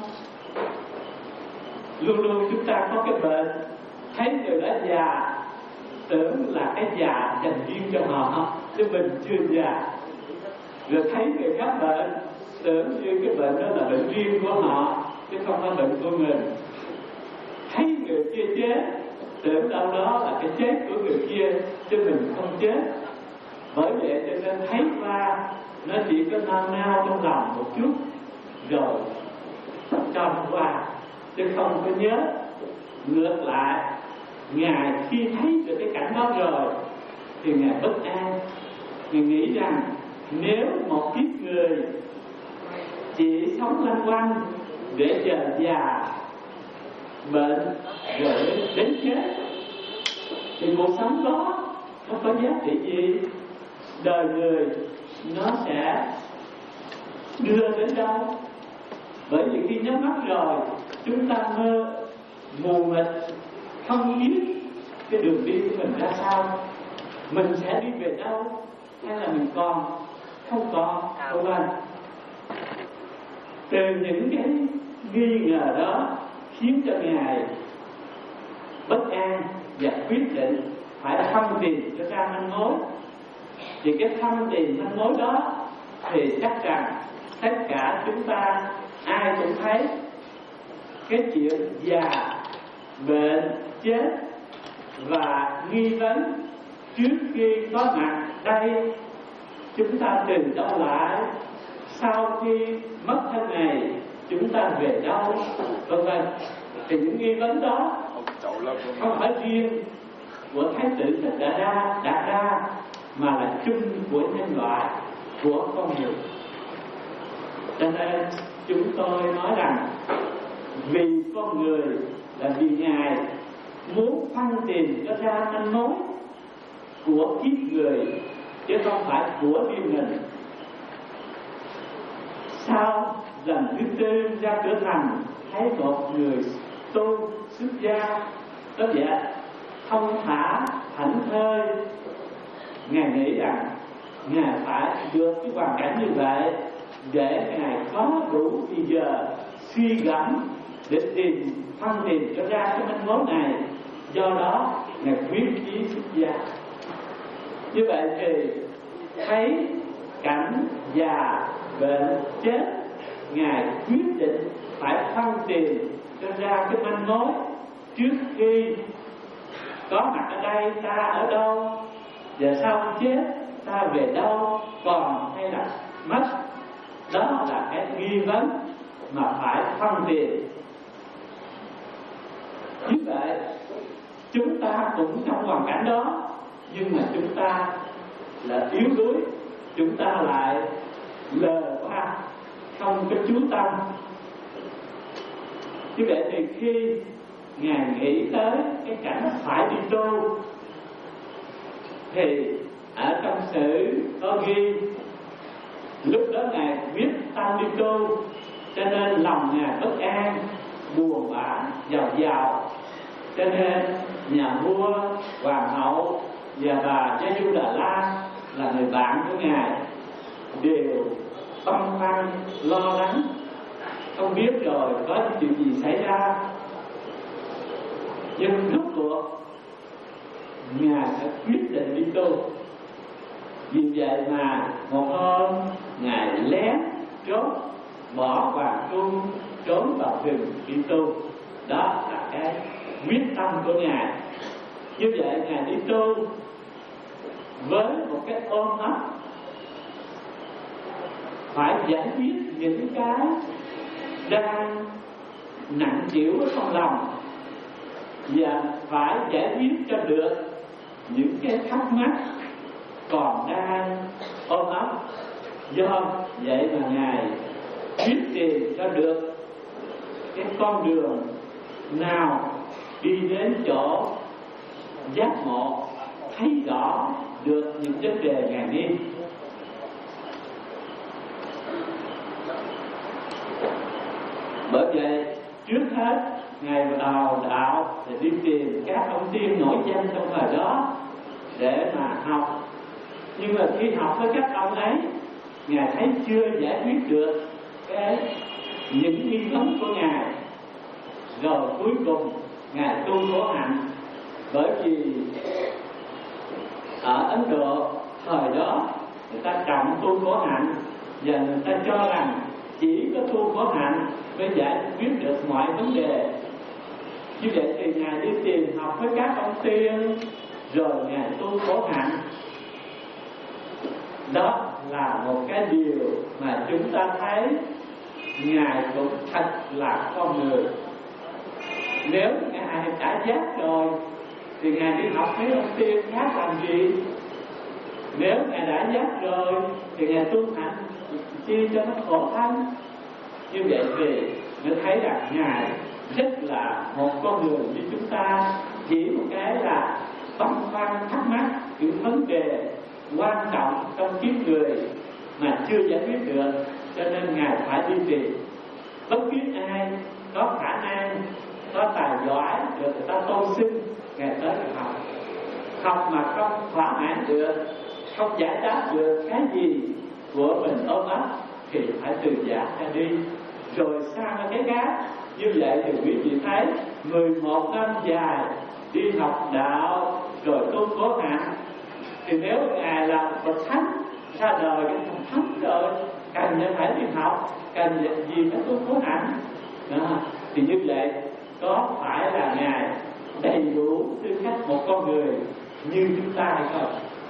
Luôn luôn chúng ta có cái bệnh, thấy người đó già tưởng là cái già dành riêng cho họ, chứ mình chưa già. Rồi thấy người khác bệnh, tưởng như cái bệnh đó là bệnh riêng của họ, chứ không phải bệnh của mình. Thấy người kia chết, tưởng đâu đó là cái chết của người kia, chứ mình không chết. Bởi vậy cho nên thấy qua nó chỉ có nao nao trong lòng một chút, rồi cho qua, chứ không có nhớ. Ngược lại, Ngài khi thấy được cái cảnh đó rồi thì Ngài bất an. Ngài nghĩ rằng nếu một kiếp người chỉ sống lanh quanh để chờ già, bệnh rồi đến chết thì cuộc sống đó nó có giá trị gì? Đời người nó sẽ đưa đến đâu? Bởi vì khi nhắm mắt rồi, chúng ta mơ mù mịt, không biết cái đường đi của mình ra sao, mình sẽ đi về đâu, hay là mình còn không còn, vân vân. Từ những cái nghi ngờ đó khiến cho Ngài bất an và quyết định phải thăm tìm cho ra manh mối. Thì cái thăm tìm manh mối đó thì chắc rằng tất cả chúng ta ai cũng thấy cái chuyện già, bệnh, chết và nghi vấn trước khi có mặt đây, chúng ta tìm đâu lại, sau khi mất thân này chúng ta về đâu, vân vân. Thì những nghi vấn đó không phải riêng của Thái tử Thích Đại Đa đặt ra, mà là chung của nhân loại, của con người. Cho nên chúng tôi nói rằng vì con người là vì Ngài muốn phân tìm cho ra manh mối của kiếp người, chứ không phải của riêng mình. Sau lần thứ tư ra cửa thành, thấy một người tu xuất gia có vẻ thông thả, thảnh thơi. Ngài nghĩ rằng Ngài phải được cái hoàn cảnh như vậy để Ngài có đủ thì giờ suy gẫm để tìm phân tìm cho ra cái manh mối này. Do đó Ngài quyết chí xuất gia. Như vậy thì thấy cảnh già, bệnh, chết, Ngài quyết định phải phân tìm cho ra cái manh mối trước khi có mặt ở đây ta ở đâu, và sau chết ta về đâu, còn hay là mất. Đó là cái nghi vấn mà phải phân biệt. Như vậy chúng ta cũng trong hoàn cảnh đó, nhưng mà chúng ta là yếu đuối, chúng ta lại lờ qua, không có chú tâm. Như vậy thì khi Ngài nghĩ tới cái cảnh phải đi tu, thì ở trong sử có ghi lúc đó Ngài biết tâm đi tu, cho nên lòng Ngài bất an, buồn bã, giàu giàu. Cho nên nhà vua, hoàng hậu và bà Gia Du Đà La là người bạn của Ngài đều băn khoăn lo lắng, không biết rồi có chuyện gì xảy ra. Nhưng rốt cuộc Ngài đã quyết định đi tu. Vì vậy mà một hôm Ngài lén trốn, bỏ hoàng cung, trốn vào rừng đi tu. Đó là cái quyết tâm của Ngài. Như vậy Ngài đi tu với một cái ôm ấp, phải giải quyết những cái đang nặng chịu ở trong lòng, và phải giải quyết cho được những cái thắc mắc còn đang ôm ấp. Do vậy mà Ngài quyết tìm cho được cái con đường nào đi đến chỗ giác ngộ, thấy rõ được những vấn đề Ngài đi. Bởi vậy trước hết Ngài vào đạo để đi tìm các ông tiên nổi danh trong thời đó để mà học. Nhưng mà khi học với các ông ấy, Ngài thấy chưa giải quyết được cái những nghi vấn của Ngài. Rồi cuối cùng Ngài tu khổ hạnh. Bởi vì ở Ấn Độ thời đó người ta trọng tu khổ hạnh, và người ta cho rằng chỉ có tu khổ hạnh mới giải quyết được mọi vấn đề. Như vậy thì Ngài đi tìm học với các ông tiên, rồi Ngài tu khổ hạnh. Đó là một cái điều mà chúng ta thấy Ngài cũng thật là con người. Nếu Ngài đã giác rồi thì Ngài đi học mấy ông tiên khác làm gì? Nếu Ngài đã giác rồi thì Ngài tu hạnh chi cho nó khổ thân. Như vậy thì mới thấy rằng Ngài rất là một con người như chúng ta, chỉ một cái là băn khoăn thắc mắc những vấn đề quan trọng trong kiếp người mà chưa giải quyết được, cho nên Ngài phải đi tìm. Bất cứ ai có khả năng, có tài giỏi được người ta tôn xưng, Ngài tới học. Học mà không thỏa mãn được, không giải đáp được cái gì của mình ôm ấp thì phải từ giả ra đi, rồi sang cái khác. Như vậy thì quý vị thấy mười một năm dài đi học đạo rồi tu khổ hạnh, thì nếu Ngài là một bậc thánh ra đời cái thành thánh rồi, cần phải phải đi học, cần gì phải tu khổ hạnh đó, thì như vậy có phải là Ngài đầy đủ tư cách một con người như chúng ta hay không?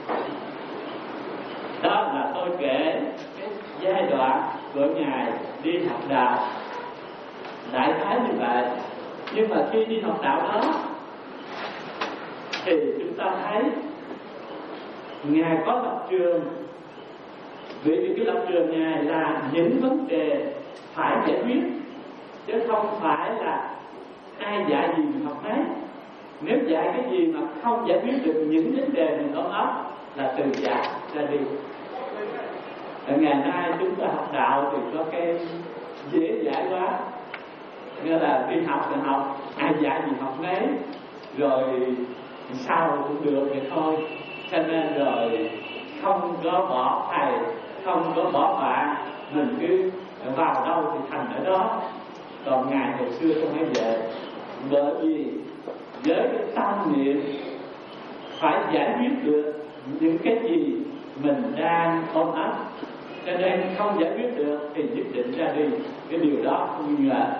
Đó là tôi kể cái giai đoạn của Ngài đi học đạo đại khái như vậy. Nhưng mà khi đi học đạo đó thì chúng ta thấy Ngài có lập trường. Vì vì cái lập trường Ngài là những vấn đề phải giải quyết, chứ không phải là ai dạy gì mình học đấy. Nếu dạy cái gì mà không giải quyết được những vấn đề mình ôm ấp là từ giả ra đi. Ở ngày nay chúng ta học đạo thì có cái dễ dãi quá, nghĩa là đi học thì học, ai dạy gì học nấy, rồi sao cũng được thì thôi. Cho nên rồi không có bỏ thầy, không có bỏ bạn, mình cứ vào đâu thì thành ở đó. Còn Ngài hồi xưa không phải vậy. Bởi vì với cái tâm niệm phải giải quyết được những cái gì mình đang ôm ấp, cho nên không giải quyết được thì nhất định ra đi. Cái điều đó không nghi ngờ.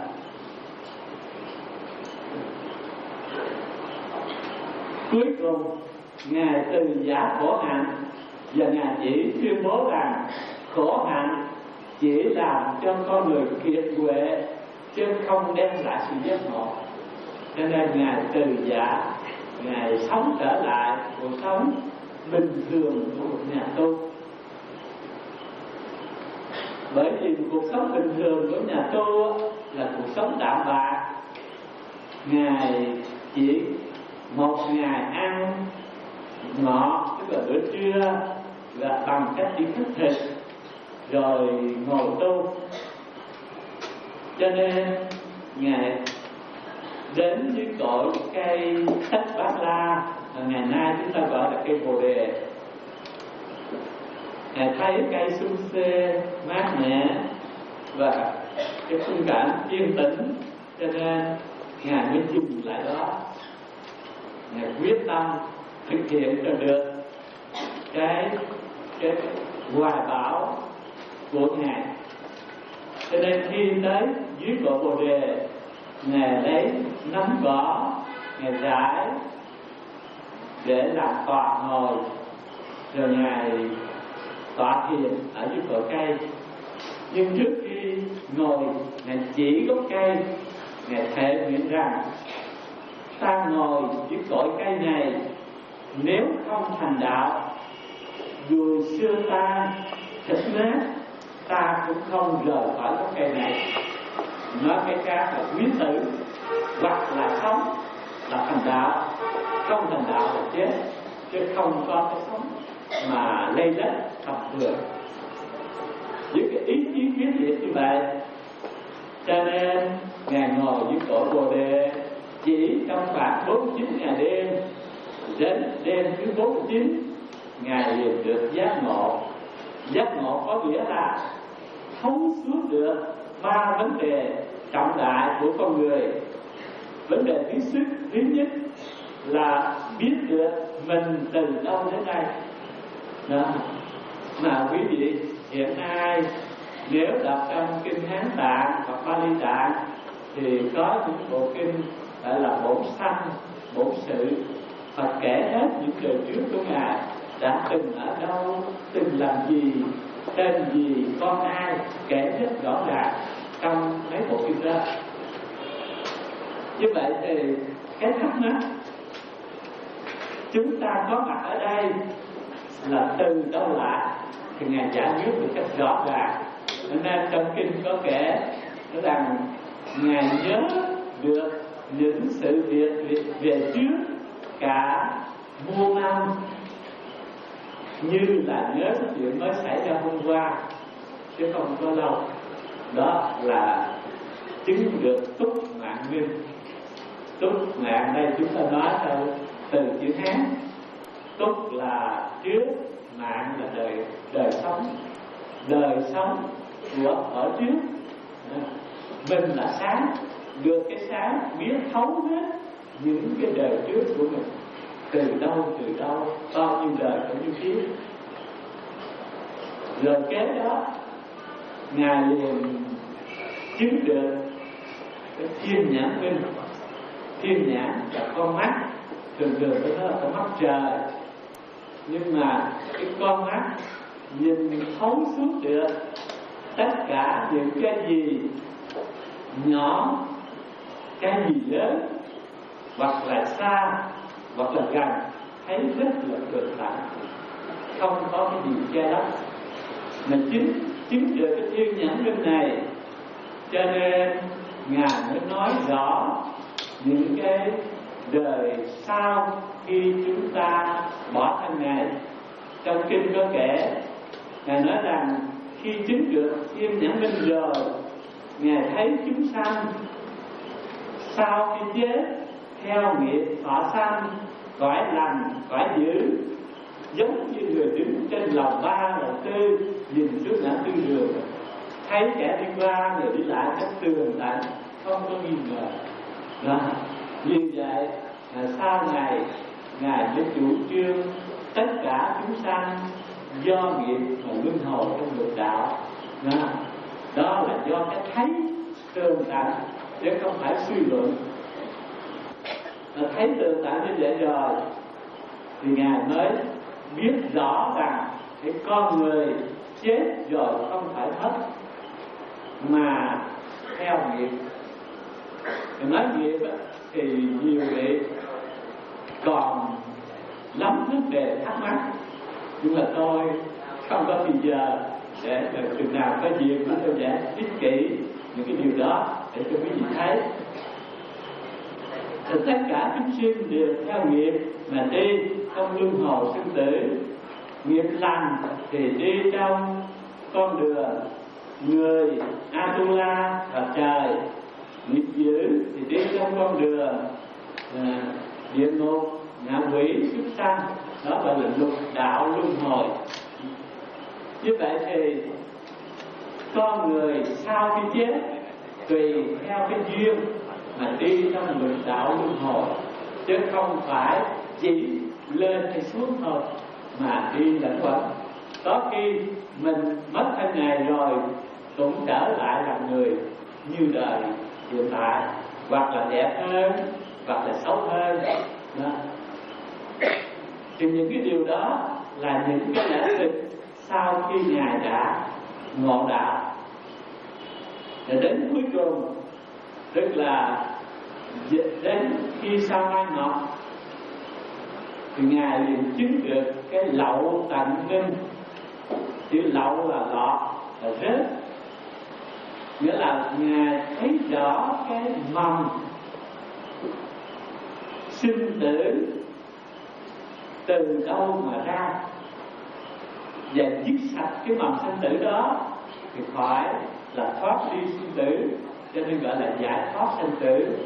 Cuối cùng Ngài từ giả khổ hạnh, và Ngài chỉ tuyên bố rằng khổ hạnh chỉ làm cho con người kiệt quệ, chứ không đem lại sự giác ngộ. Cho nên Ngài từ giả, Ngài sống trở lại cuộc sống bình thường của một nhà tu. Bởi vì cuộc sống bình thường của nhà tu là cuộc sống đạm bạc. Ngài chỉ một ngày ăn ngọt, tức là bữa trưa, là bằng cách đi thức thịt rồi ngồi tu. Cho nên Ngài đến với cội cây Tất Bát La, ngày nay chúng ta gọi là cây Bồ Đề. Ngài thấy cây sum xê mát mẻ và cái khung cảnh yên tĩnh, cho nên Ngài mới dừng lại đó. Ngài quyết tâm thực hiện cho được cái cái hoài bão của Ngài. Cho nên khi tới dưới cội Bồ Đề, Ngài lấy nắm cỏ, Ngài rải để làm tọa ngồi, rồi Ngài tọa thiền ở dưới cội cây. Nhưng trước khi ngồi, Ngài chỉ gốc cây, Ngài thệ nguyện rằng: ta ngồi dưới cội cây này, nếu không thành đạo, dù xưa ta thịt nát, ta cũng không rời khỏi gốc cây này. Nói cái khác là quyết tử, hoặc là sống là thành đạo, không thành đạo là chết, chứ không có cái sống mà lây lết thập thường. Với cái ý chí quyết liệt như vậy, cho nên Ngài ngồi dưới cội Bồ Đề chỉ trong khoảng bốn mươi chín ngày đêm. Đến đêm thứ bốn mươi chín, Ngài liền được giác ngộ. Giác ngộ có nghĩa là thấu suốt được ba vấn đề trọng đại của con người. Vấn đề thứ sức thứ nhất là biết được mình từ đâu đến đây. Đó. Mà quý vị hiện nay nếu đọc trong kinh Hán Tạng hoặc Bali Tạng thì có những bộ kinh gọi là bổn sanh, bổn sự, Phật kể hết những đời trước của Ngài đã từng ở đâu, từng làm gì, tên gì, con ai, kể rất rõ ràng trong mấy bộ kinh đó. Như vậy thì cái thắc mắc chúng ta có mặt ở đây là từ đâu lại thì Ngài giải quyết một cách rõ ràng. Nên trong kinh có kể rằng Ngài nhớ được những sự việc về trước cả muôn năm, như là nhớ cái chuyện mới xảy ra hôm qua chứ không có lâu. Đó là chứng được túc mạng minh. Túc mạng đây chúng ta nói theo từ chữ Hán. Túc là trước, mạng là đời đời sống, đời sống của ở trước. Mình là sáng, được cái sáng biết thấu hết những cái đời trước của mình, từ đâu từ đâu, bao nhiêu đời bao nhiêu kiếp. Rồi kế đó Ngài liền chứng được cái thiên nhãn minh. Thiên nhãn là con mắt, thường thường tôi nói là con mắt trời, nhưng mà cái con mắt nhìn thấu suốt được tất cả những cái gì nhỏ, cái gì lớn, hoặc là xa, hoặc là gần, thấy rất là tường tận, không có cái gì che lấp. Mà chính chính được cái thiên nhãn minh này, cho nên Ngài mới nói rõ những cái đời sau khi chúng ta bỏ thân này. Trong kinh có kể, Ngài nói rằng khi chứng được thiên nhãn minh rồi, Ngài thấy chúng sanh sau khi chết theo nghiệp thọ sanh, cõi lành, cõi dữ, giống như người đứng trên lầu ba lầu tư nhìn xuống ngã tư đường, thấy kẻ đi qua người đi lại cách tường tận, không có nghi ngờ. Đó. Như vậy sau này Ngài mới chủ trương tất cả chúng sanh do nghiệp mà luân hồi trong lục đạo. Đó. Đó là do cái thấy tường tận chứ không phải suy luận. Là thấy tường tận như vậy rồi thì Ngài mới biết rõ rằng cái con người chết rồi không phải mất mà theo nghiệp. Thì nói nghiệp thì nhiều vị còn lắm vấn đề thắc mắc. nhưng mà tôi không có thời giờ để chừng nào có dịp mà tôi giải thích kỹ những cái điều đó để cho quý vị thấy. Thì tất cả chúng sinh đều theo nghiệp mà đi trong luân hồi sinh tử. Nghiệp lành thì đi trong con đường người Atula và trời, nghiệp dữ thì đi trong con đường à, địa ngục, ngạ quỷ, súc sanh. Đó gọi là lục đạo luân hồi. Như vậy thì con người sau khi chết tùy theo cái duyên mà đi trong lục đạo luân hồi, chứ không phải chỉ lên hay xuống thôi mà đi lẫn quẩn. Có khi mình mất thân này rồi cũng trở lại làm người như đời hiện tại, hoặc là đẹp hơn hoặc là xấu hơn đó. Thì những cái điều đó là những cái lẽ thực sau khi Ngài đã ngộ đạo. Để đến cuối cùng, tức là đến khi sau mai ngọc, thì Ngài liền chứng được cái lậu tận minh. Chữ lậu là lọt, là rớt, nghĩa là Ngài thấy rõ cái mầm sinh tử từ đâu mà ra, và dứt sạch cái mầm sinh tử đó thì phải là thoát đi sinh tử, cho nên gọi là giải thoát sinh tử.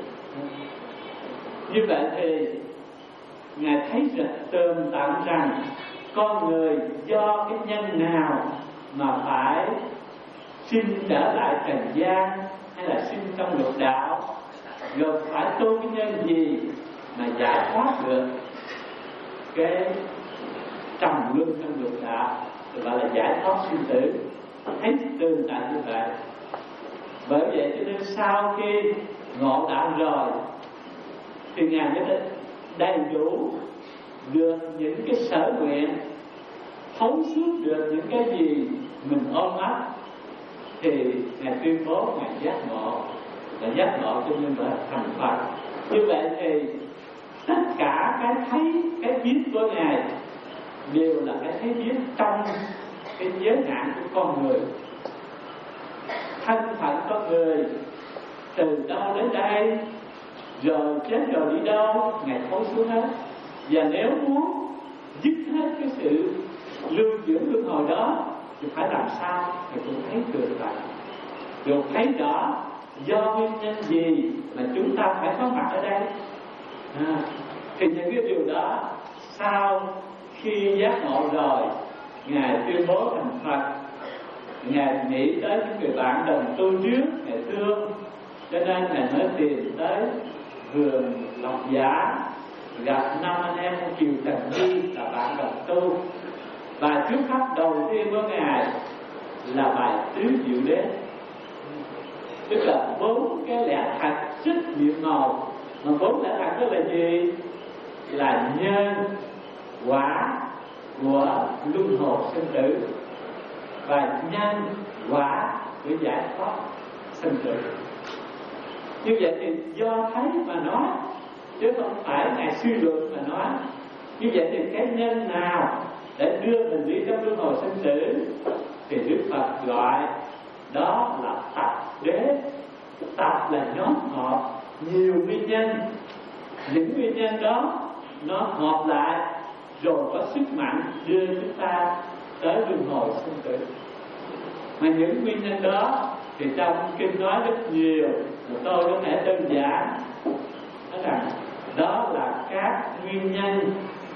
Như vậy thì Ngài thấy rất tường tận rằng con người do cái nhân nào mà phải sinh trở lại trần gian hay là sinh trong lục đạo, rồi phải tu cái nhân gì mà giải thoát được cái trầm luân trong lục đạo, thì gọi là giải thoát sinh tử. Thấy tường tận như vậy. Bởi vậy cho nên sau khi ngộ đạo rồi thì Ngài mới đầy đủ được những cái sở nguyện, thấu suốt được những cái gì mình ôm ấp, thì Ngài tuyên bố Ngài giác ngộ, là giác ngộ cho nên là thành Phật. Như vậy thì tất cả cái thấy, cái biết của Ngài đều là cái thấy biết trong cái giới hạn của con người. Thân phận con người từ đâu đến đây, rồi chết rồi đi đâu, Ngài thấu suốt hết. Và nếu muốn dứt hết cái sự lưu dưỡng luân hồi đó thì phải làm sao? Thì cũng thấy được vậy. Rồi thấy rõ do nguyên nhân gì mà chúng ta phải có mặt ở đây. À, thì những cái điều đó sau khi giác ngộ rồi, Ngài tuyên bố thành Phật. Ngài nghĩ tới những người bạn đồng tu trước, Ngài thương, cho nên Ngài mới tìm tới vườn Lộc Giả, gặp năm anh em Kiều Trần Nhi là bạn đồng tu. Bài trước pháp đầu tiên của Ngài là bài Tứ Diệu Đế, tức là bốn cái lẽ thật rất nhiệm màu. Mà bốn lẽ thật đó là gì? Là nhân quả của luân hồi sinh tử và nhân quả của giải thoát sinh tử. Như vậy thì do thấy mà nói, chứ không phải Ngài suy luận mà nói. Như vậy thì cái nhân nào để đưa mình đi trong luân hồi sinh tử thì Đức Phật gọi đó là tập đế. Tập là nhóm họp nhiều nguyên nhân, những nguyên nhân đó nó hợp lại rồi có sức mạnh đưa chúng ta tới luân hồi sinh tử. Mà những nguyên nhân đó thì trong kinh nói rất nhiều, mà tôi có thể đơn giản nói rằng đó là các nguyên nhân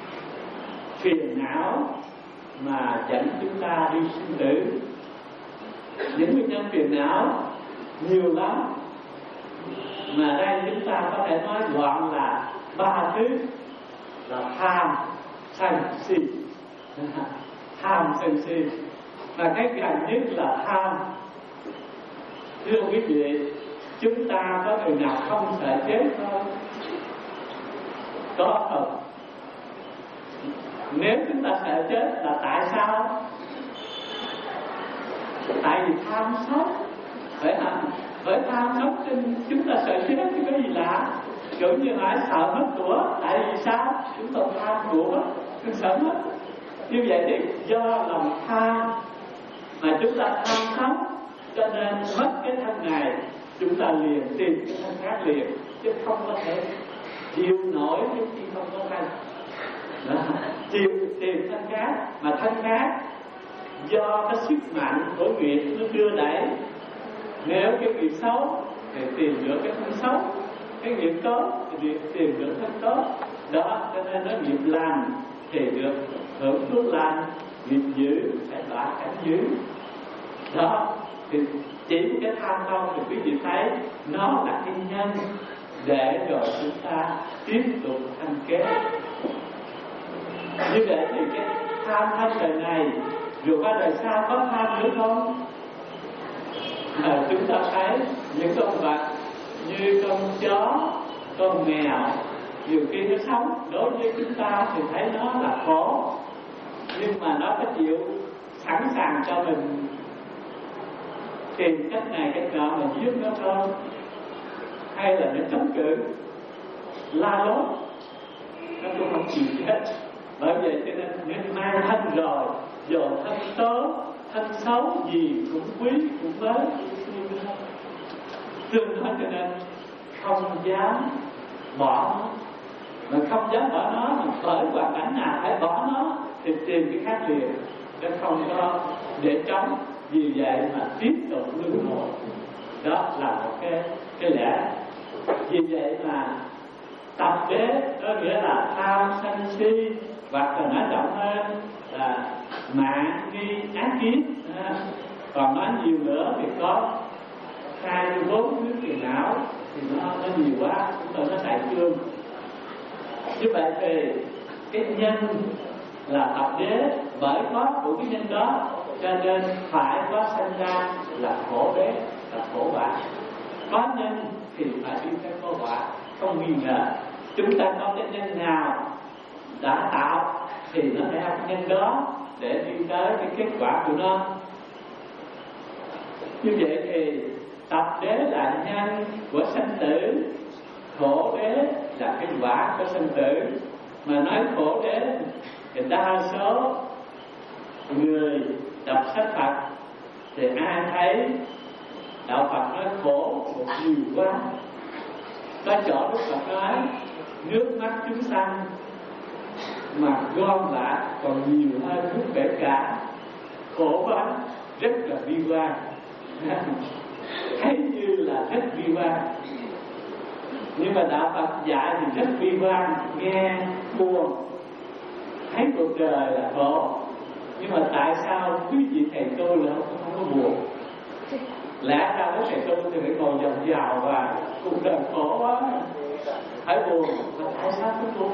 phiền não mà dẫn chúng ta đi sinh tử. Những nguyên nhân phiền não nhiều lắm, mà đây chúng ta có thể nói gọn là ba thứ, là tham, sân, si. Tham, sân, si. Và cái gần nhất là tham. Thưa quý vị, chúng ta có người nào không sợ chết không? Có không? Nếu chúng ta sợ chết là tại sao? Tại vì tham sống. Phải không? Bởi tham sống nên chúng ta sợ chết thì có gì lạ. Kiểu như là sợ mất của. Tại vì sao? Chúng ta tham của, chúng sợ mất. Như vậy thì do lòng tham mà chúng ta tham sống, cho nên mất cái thân này chúng ta liền tìm cái thân khác liền, chứ không có thể chịu nổi những khi không có thân. Đó. Chịu tìm thân khác, mà thân khác do cái sức mạnh của nghiệp nó đưa đẩy. Nếu cái nghiệp xấu thì tìm được cái thân xấu, cái nghiệp tốt thì tìm được thân tốt. Đó, cho nên nó nghiệp lành thì được hưởng phước lành, nghiệp dữ phải đọa cảnh dữ. Đó, thì chỉ một cái tham không thì quý vị thấy nó là cái nhân để rồi chúng ta tiếp tục thành kết. Như vậy thì cái tham thân đời này rồi qua đời sau có tham nữa không? À, chúng ta thấy những con vật như con chó, con mèo, nhiều khi nó sống đối với chúng ta thì thấy nó là khổ, nhưng mà nó có chịu sẵn sàng cho mình tìm cách này cách nọ mà giết nó không? Hay là nó chống cự, la lối, nó cũng không chịu gì hết. Bởi vậy cho nên nên mang thân rồi, dù thân tốt, thân xấu gì cũng quý, cũng với, tương nói cho nên không dám bỏ nó. Mà không dám bỏ nó, mà bởi hoàn cảnh nào phải bỏ nó thì tìm cái khác liền, chứ không có để trống. Vì vậy mà tiếp tục luân hồi. Đó là một cái cái lẽ. Vì vậy mà tập đế có nghĩa là tham sân si, hoặc là nói rộng hơn là mạng nghi ác kiến. À, còn nói nhiều nữa thì có hai mươi bốn thứ phiền não, thì nó nó nhiều quá, chúng tôi nói đại cương. Như vậy thì cái nhân là tập đế, bởi có của cái nhân đó cho nên phải có sinh ra là khổ đế, là khổ quả. Có nhân thì phải đi theo khổ quả, không nghi ngờ. Chúng ta có cái nhân nào đã tạo thì nó phải học nhân đó để đi tới cái kết quả của nó. Như vậy thì tập đế là nhân của sanh tử, khổ đế là cái quả của sanh tử. Mà nói khổ đế thì đa số người đọc sách Phật thì ai thấy đạo Phật nói khổ một nhiều quá. Có chỗ Đức Phật nói nước mắt chúng sanh mà gom lại còn nhiều hơn nước bể cả, khổ quá, rất là bi quan. Thấy như là rất bi quan, nhưng mà đạo Phật dạy thì rất bi quan, nghe buồn, thấy cuộc đời là khổ. Nhưng mà tại sao quý vị thầy tôi là không, không có buồn? Lẽ ra với thầy tôi thì phải ngồi vòng vào và cuộc đời khổ quá, phải buồn. Mà tại sao không buồn?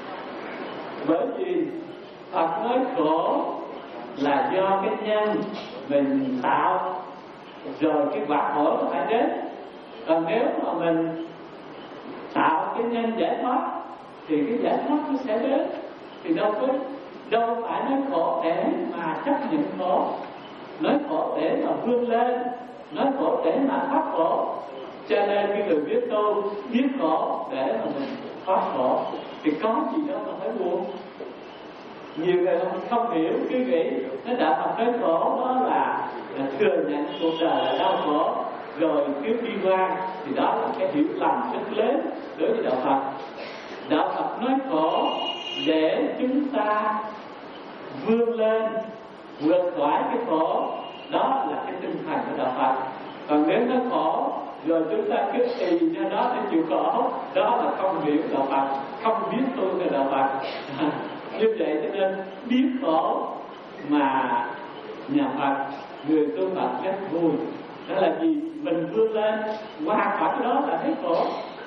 Bởi vì Phật nói khổ là do cái nhân mình tạo, rồi cái quả khổ nó phải đến. Còn nếu mà mình tạo cái nhân giải thoát thì cái giải thoát nó sẽ đến. Thì đâu có đâu phải nói khổ để mà chấp nhận khổ, nói khổ để mà vươn lên, nói khổ để mà thoát khổ. Cho nên cái người biết tu biết khổ để mà mình thoát khổ thì có gì đâu mà phải buồn. Nhiều người không, không hiểu cái nghĩ nó đạo Phật nói khổ đó là, là thừa nhận cuộc đời là đau khổ rồi thiếu bi quan, thì đó là cái hiểu lầm rất lớn đối với đạo Phật. Đạo Phật nói khổ để chúng ta vươn lên, vượt khỏi cái khổ, đó là cái tinh thần của đạo Phật. Còn nếu nó khổ rồi chúng ta cứ tùy cho đó để chịu khổ, đó là không hiểu đạo Phật, không biết tu về đạo Phật. Như vậy cho nên biết khổ mà nhà Phật, người tu Phật rất vui. Đó là vì mình vươn lên qua khỏi cái đó là thấy khổ.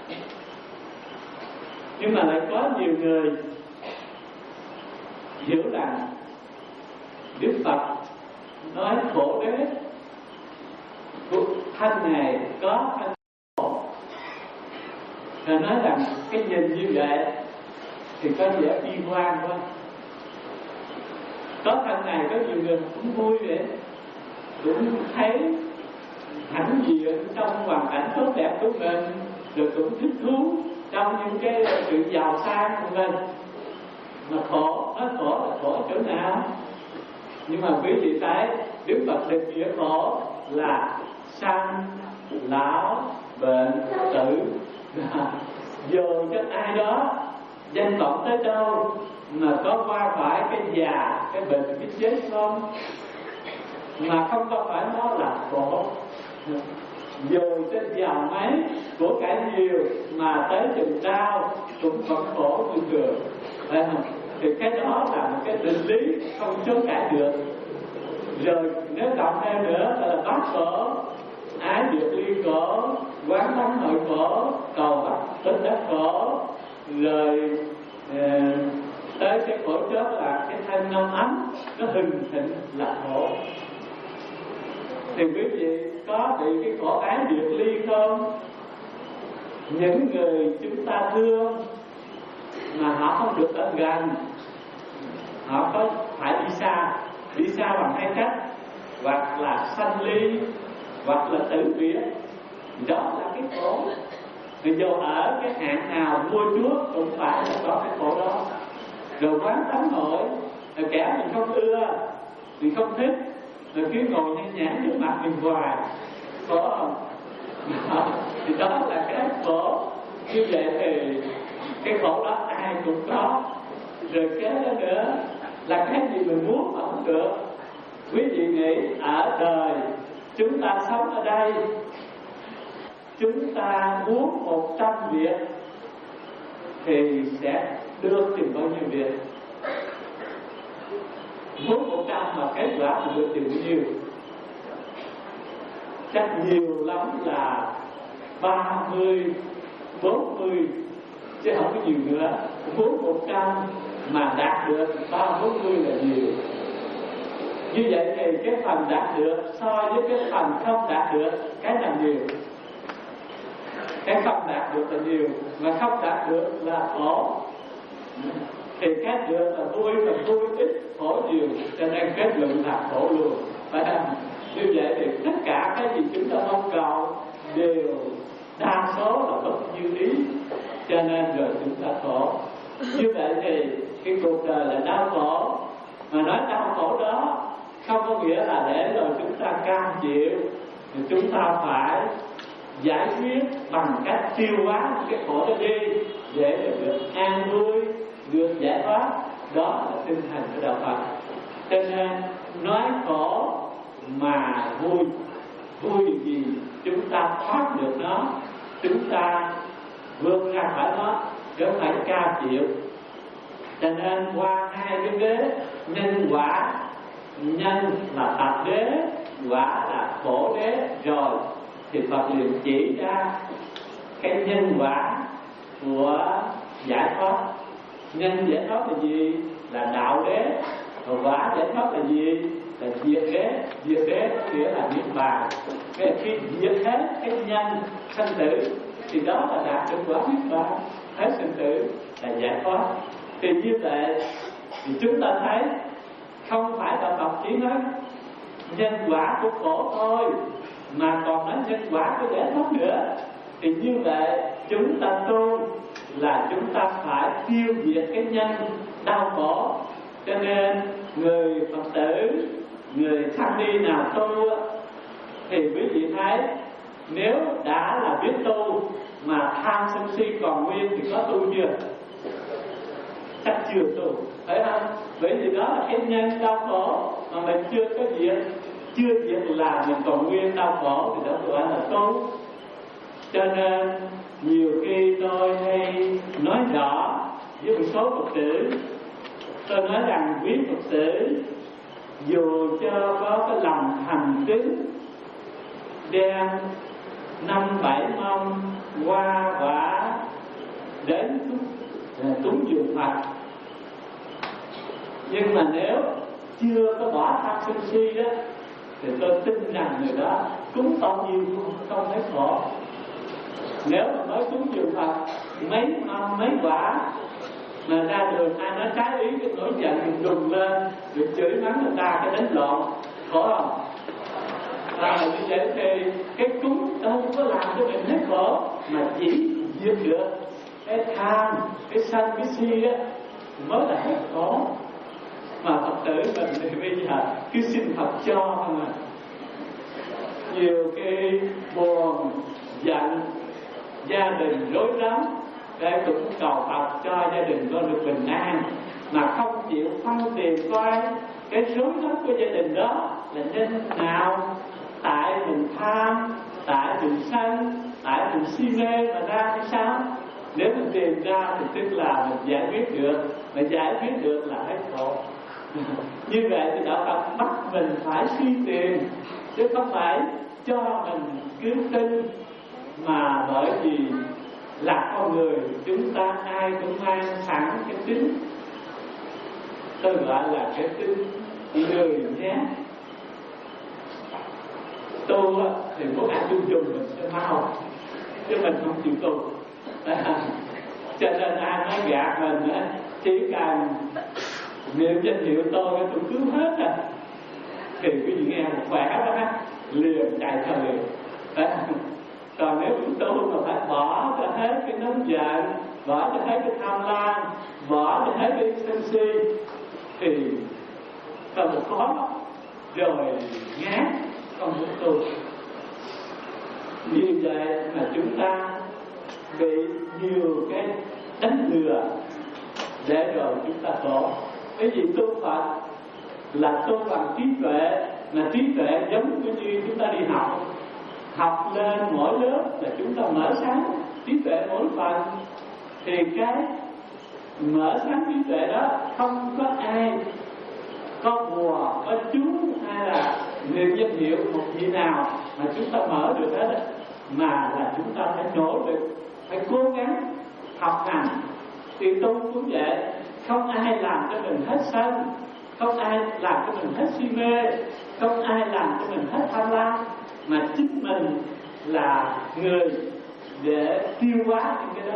Nhưng mà lại có nhiều người hiểu rằng Đức Phật nói khổ đế, thân này có thân khổ, rồi nói rằng cái nhìn như vậy thì có vẻ bi quan quá. Có thân này có nhiều người cũng vui vậy, cũng thấy hãnh diện trong hoàn cảnh tốt đẹp của mình, rồi cũng thích thú trong những cái sự giàu sang của mình. mà khổ, nó khổ là khổ ở chỗ nào? Nhưng mà quý vị thấy Đức Phật định nghĩa khổ là sanh, lão, bệnh, tử. Dù cho ai đó danh vọng tới đâu mà có qua phải cái già, cái bệnh, cái chết không, mà không có phải nó là khổ. Dù cho giàu mấy, của cải nhiều mà tới chừng đau cũng vẫn khổ như thường. Thấy không? Thì cái đó là một cái định lý không chối cãi được. Rồi nếu cộng thêm nữa là bát khổ, ái diệt ly khổ, quán tánh hội khổ, cầu bắt tích đắc khổ, rồi eh, tới cái khổ chết là cái thân năm ấm nó hừng thịnh là khổ. Thì quý vị có bị cái khổ ái diệt ly không? Những người chúng ta thương mà họ không được ở gần, họ có phải đi xa, đi xa bằng hai cách, hoặc là sanh ly, hoặc là tử biệt. Đó là cái khổ. Thì dù ở cái hạng nào mua chuốt cũng phải là có cái khổ đó. Rồi quán tánh hội, rồi kẻ mình không ưa, mình không thích, rồi cứ ngồi nhăn nhãn trước mặt mình hoài, khổ không? Đó. Thì đó là cái khổ. Như vậy thì cái khổ đó ai cũng có. Rồi cái đó nữa là cái gì mình muốn mà không được. Quý vị nghĩ ở đời chúng ta sống ở đây, chúng ta muốn một trăm việc thì sẽ được chừng bao nhiêu việc? Muốn một trăm mà kết quả thì được chừng bao nhiêu? Chắc nhiều lắm là ba mươi, bốn mươi, chứ không có nhiều nữa. Muốn một trăm mà đạt được ba bốn mươi là nhiều. Như vậy thì cái phần đạt được so với cái phần không đạt được, cái nào nhiều? Cái không đạt được là nhiều, mà không đạt được là khổ. Thì cái được là vui, mà vui ít, khổ nhiều, cho nên kết luận là khổ luôn. Phải không? Như vậy thì tất cả cái gì chúng ta mong cầu đều đa số là bất như ý, cho nên rồi chúng ta khổ. Như vậy thì cái cuộc đời là đau khổ. Mà nói đau khổ đó không có nghĩa là để rồi chúng ta cam chịu, thì chúng ta phải giải quyết bằng cách tiêu hóa cái khổ đó đi để được an vui, được giải thoát. Đó là tinh thần của đạo Phật. Cho nên nói khổ mà vui, vui gì chúng ta thoát được nó, chúng ta vượt ra khỏi nó, chứ không phải ca chịu. Cho nên qua hai cái đế nhân quả, nhân là tập đế, quả là khổ đế rồi, thì Phật liền chỉ ra cái nhân quả của giải thoát. Nhân giải thoát là gì? Là đạo đế. Và quả giải thoát là gì? Là diệt đế. Diệt đế nghĩa là niết bàn. Cái khi diệt hết cái nhân sanh tử thì đó là đạt được quả niết bàn. Hết sinh tử là giải thoát. Thì như vậy thì chúng ta thấy không phải đạo Phật chỉ nói nhân quả của khổ thôi, mà còn nói nhân quả của giải thoát nữa. Thì như vậy chúng ta tu là chúng ta phải tiêu diệt cái nhân đau khổ. Cho nên người Phật tử, người tăng ni nào tu thì quý vị thấy, nếu đã là biết tu mà tham sân si còn nguyên thì có tu chưa? Chắc chưa tu, phải không? Bởi vì đó là cái nhân đau khổ mà mình chưa có diệt, chưa diệt là mình còn nguyên đau khổ thì đó gọi là tu. Cho nên nhiều khi tôi hay nói rõ với một số Phật tử, tôi nói rằng quý Phật tử dù cho có cái lòng thành kính đem năm bảy mâm hoa quả đến cúng dường Phật, nhưng mà nếu chưa có bỏ tham sân si đó thì tôi tin rằng người đó cúng bao nhiêu cũng không thấy khổ. Nếu mà nói cúng dường Phật mấy mâm mấy quả mà ra đường ai nói trái ý cái nổi giận thì đùng lên, được chửi mắng người ta cái đánh lộn, khổ không? À, như vậy thì cái cúng đâu có làm cho mình hết khổ, mà chỉ diệt được cái tham, cái sân, cái si á, mới là hết khổ. Mà Phật tử mình thì bây giờ cứ xin Phật cho không à. Nhiều cái buồn, giận, gia đình rối rắm, để cũng cầu Phật cho gia đình con được bình an, mà không chịu phân tiền coi cái rối rắm của gia đình đó là nhân nào. Tại mình tham, tại mình sân, tại mình si mê mà ra hay sao? Nếu mình tìm ra thì tức là mình giải quyết được, mà giải quyết được là hết khổ. Như vậy thì đạo Phật bắt mình phải suy tìm, chứ không phải cho mình cứ tin. Mà bởi vì là con người, chúng ta ai cũng mang sẵn cái tính, tôi gọi là cái tính lười nhát. Tu thì muốn ăn chung chung mình sẽ mau, chứ mình không chịu tu. Cho nên ai nói gạt mình á, chỉ cần niệm danh hiệu tôi tôi cứu hết à. Thì quý vị nghe một khỏe đó á, liền chạy theo liền. Còn nếu chúng tu mà phải bỏ cho hết cái nóng giận, bỏ cho hết cái tham lam, bỏ cho hết cái sân si, thì cần một khó rồi ngán không muốn tu. Như vậy mà chúng ta bị nhiều cái đánh lừa, để rồi chúng ta khổ. Cái gì tu Phật là tu bằng trí tuệ, mà trí tuệ giống như chúng ta đi học. Học lên mỗi lớp là chúng ta mở sáng trí tuệ mỗi phần. Thì cái mở sáng trí tuệ đó không có ai có bùa, có chú hay là niệm danh hiệu một vị nào mà chúng ta mở được hết, mà là chúng ta phải nỗ lực, phải cố gắng học hành. Thì tu cũng vậy, không ai làm cho mình hết sân, không ai làm cho mình hết si mê, không ai làm cho mình hết tham lam, mà chính mình là người để tiêu hóa những cái đó.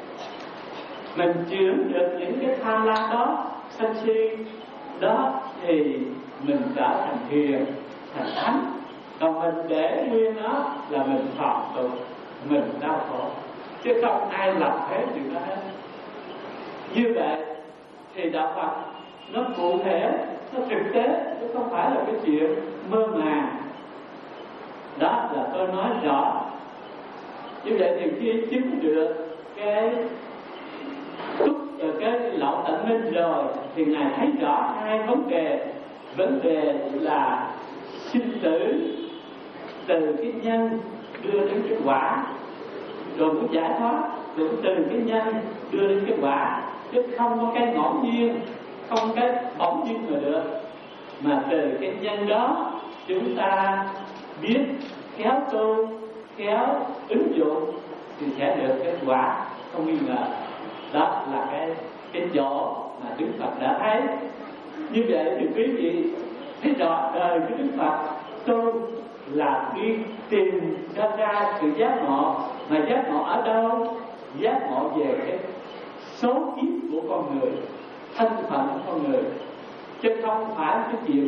Mình chuyển được những cái tham lam đó, sân si đó, thì mình trở thành hiền, thành thánh. Còn mình để nguyên nó là mình phạm tội, mình đau khổ, chứ không ai làm hết điều đó hết. Như vậy thì đạo Phật nó cụ thể, nó thực tế, chứ không phải là cái chuyện mơ màng. Đó là tôi nói rõ. Như vậy thì khi chứng được cái túc và cái lậu tận minh rồi, thì Ngài thấy rõ hai vấn đề. Vấn đề là sinh tử từ cái nhân đưa đến cái quả, rồi cũng giải thoát cũng từ cái nhân đưa đến cái quả, chứ không có cái ngẫu nhiên, không cái bỗng nhiên mà được. Mà từ cái nhân đó chúng ta biết khéo tu, khéo ứng dụng thì sẽ được kết quả không nghi ngờ. Đó là cái cái chỗ mà Đức Phật đã thấy. Như vậy thì quý vị thấy rõ đời của Đức Phật tu là đi tìm ra ra sự giác ngộ. Mà giác ngộ ở đâu? Giác ngộ về cái số kiếp của con người, thân phận của con người, chứ không phải cái chuyện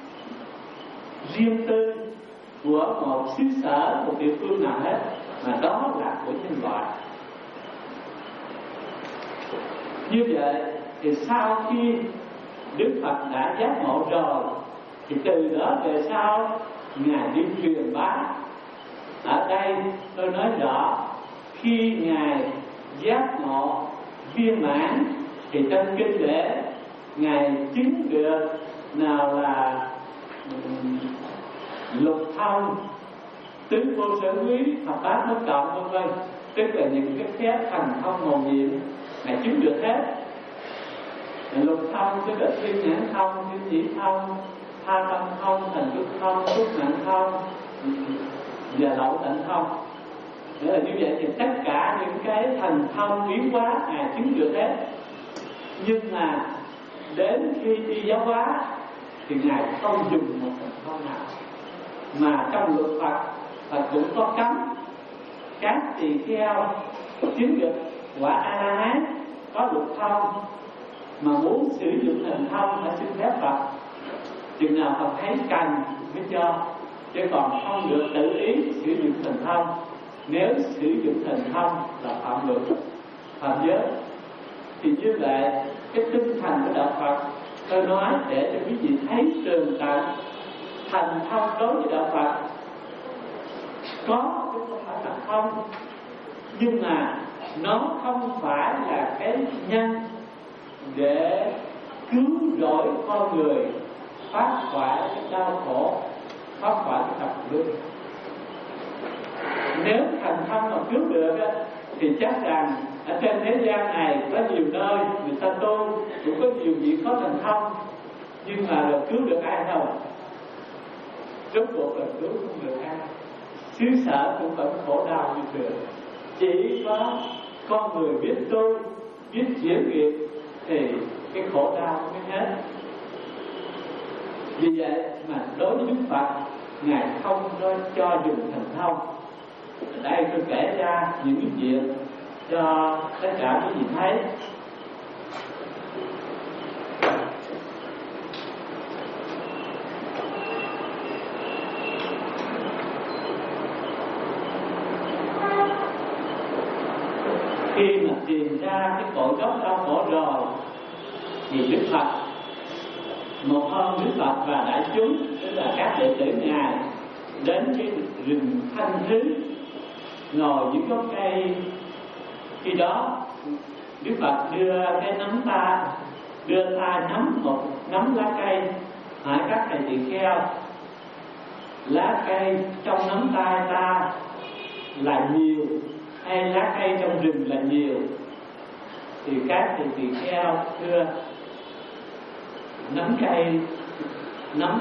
riêng tư của một xứ sở, một địa phương nào hết, mà đó là của nhân loại. Như vậy thì sau khi Đức Phật đã giác ngộ rồi, thì từ đó về sau Ngài đi truyền bá. Ở đây tôi nói rõ, khi Ngài giác ngộ viên mãn thì trong kinh lễ Ngài chứng được nào là um, lục thông, tứ vô sở quý, thập bát bất động, vân vân, tức là những cái phép thành thông mầu nhiệm Ngài chứng được hết. Lục thông tức là thiên nhãn thông, thiên chỉ thông, tha tâm thông, thành thức thông, túc mạng thông và lậu tận thông. Nghĩa là như vậy thì tất cả những cái thành thông biến hóa Ngài chứng được hết. Nhưng mà đến khi đi giáo hóa thì Ngài không dùng một thành thông nào. Mà trong luật Phật, Phật cũng có cấm các tỳ kheo chứng được quả A La Hán có luật thông mà muốn sử dụng thành thông phải xin phép Phật. Chừng nào Phật thấy cần mới cho, chứ còn không được tự ý sử dụng thành thông. Nếu sử dụng thành thông là phạm luật, phạm giới. Thì như vậy cái tinh thần của đạo Phật. Tôi nói để cho quý vị thấy tường tận thành thông đối với đạo Phật có chứ không phải là không, nhưng mà nó không phải là cái nhân để cứu rỗi con người thoát khỏi cái đau khổ, thoát khỏi cái tập luân. Nếu thành thông mà cứu được á, thì chắc rằng ở trên thế gian này có nhiều nơi người ta tu, cũng có nhiều vị có thành thông, nhưng mà là cứu được ai đâu? Rốt cuộc là cứu không được ai. Xứ sở cũng vẫn khổ đau như thường. Chỉ có con người biết tu, biết chuyển nghiệp thì cái khổ đau mới hết. Vì vậy mà đối với Đức Phật, Ngài không có cho dùng thành thông. Ở đây tôi kể ra những cái việc cho tất cả quý vị thấy. Khi mà tìm ra cái cội gốc đau khổ rồi thì Đức Phật, một hôm Đức Phật và đại chúng, tức là các đệ tử Ngài, đến cái rừng Thanh Thứ, ngồi dưới gốc cây. Khi đó Đức Phật đưa cái nắm ta, đưa tay nắm một nắm lá cây, hỏi các thầy tỳ kheo: lá cây trong nắm tay ta là nhiều hay lá cây trong rừng là nhiều? Thì các thầy tỳ kheo thưa: nắm cây, nắm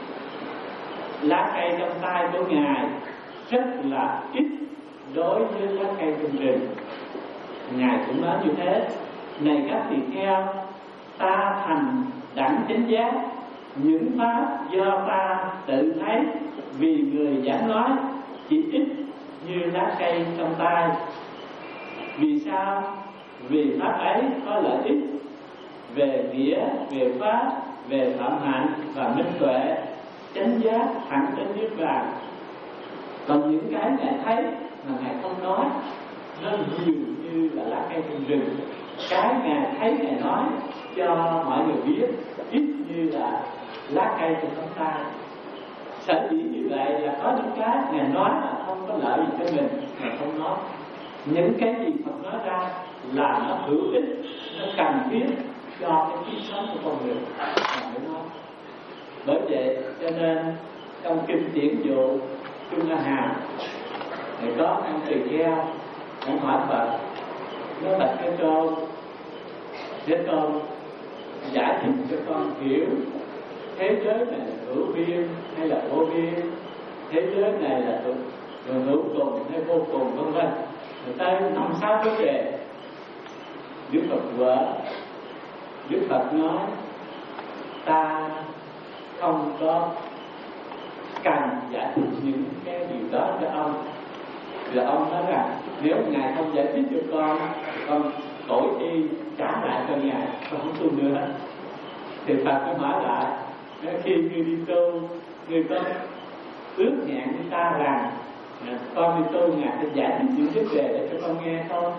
lá cây trong tay của Ngài rất là ít đối với lá cây trong rừng. Ngài cũng nói như thế: này các tỳ kheo, ta thành đẳng chánh giác, những pháp do ta tự thấy vì người giảng nói chỉ ít như lá cây trong tay. Vì sao? Vì pháp ấy có lợi ích về nghĩa, về pháp, về phạm hạnh và minh tuệ, chánh giác thẳng đến niết bàn. Còn những cái Ngài thấy mà Ngài không nói, nó nhiều như là lá cây trong rừng. Cái Ngài thấy, Ngài nói cho mọi người biết ít như là lá cây trong nắm tay. Sở dĩ như vậy là có những cái Ngài nói mà không có lợi gì cho mình, Ngài không nói. Những cái gì Phật nói ra là nó hữu ích, nó cần thiết cho cái kiếp sống của con người, Ngài mới nói. Bởi vậy cho nên trong kinh Tiễn Dụ Trung A Hàm thì có anh tỳ kheo, ông hỏi Phật: nó bạch Thế Tôn, Thế Tôn giải thích cho con hiểu thế giới này là hữu biên hay là vô biên, thế giới này là hữu cùng hay vô cùng, vân vân. Người ta năm sáu vấn đề. Đức Phật vợ, Đức Phật nói: ta không có cần giải thích những cái điều đó cho ông. Rồi ông nói rằng nếu Ngài không giải thích cho con, con đổi đi trả lại cho Ngài, con không tu nữa. Thì Phật mới hỏi lại: khi ngươi đi tu, ngươi có ước hẹn với ta rằng con đi tu Ngài sẽ giải thích những vấn đề để cho con nghe không?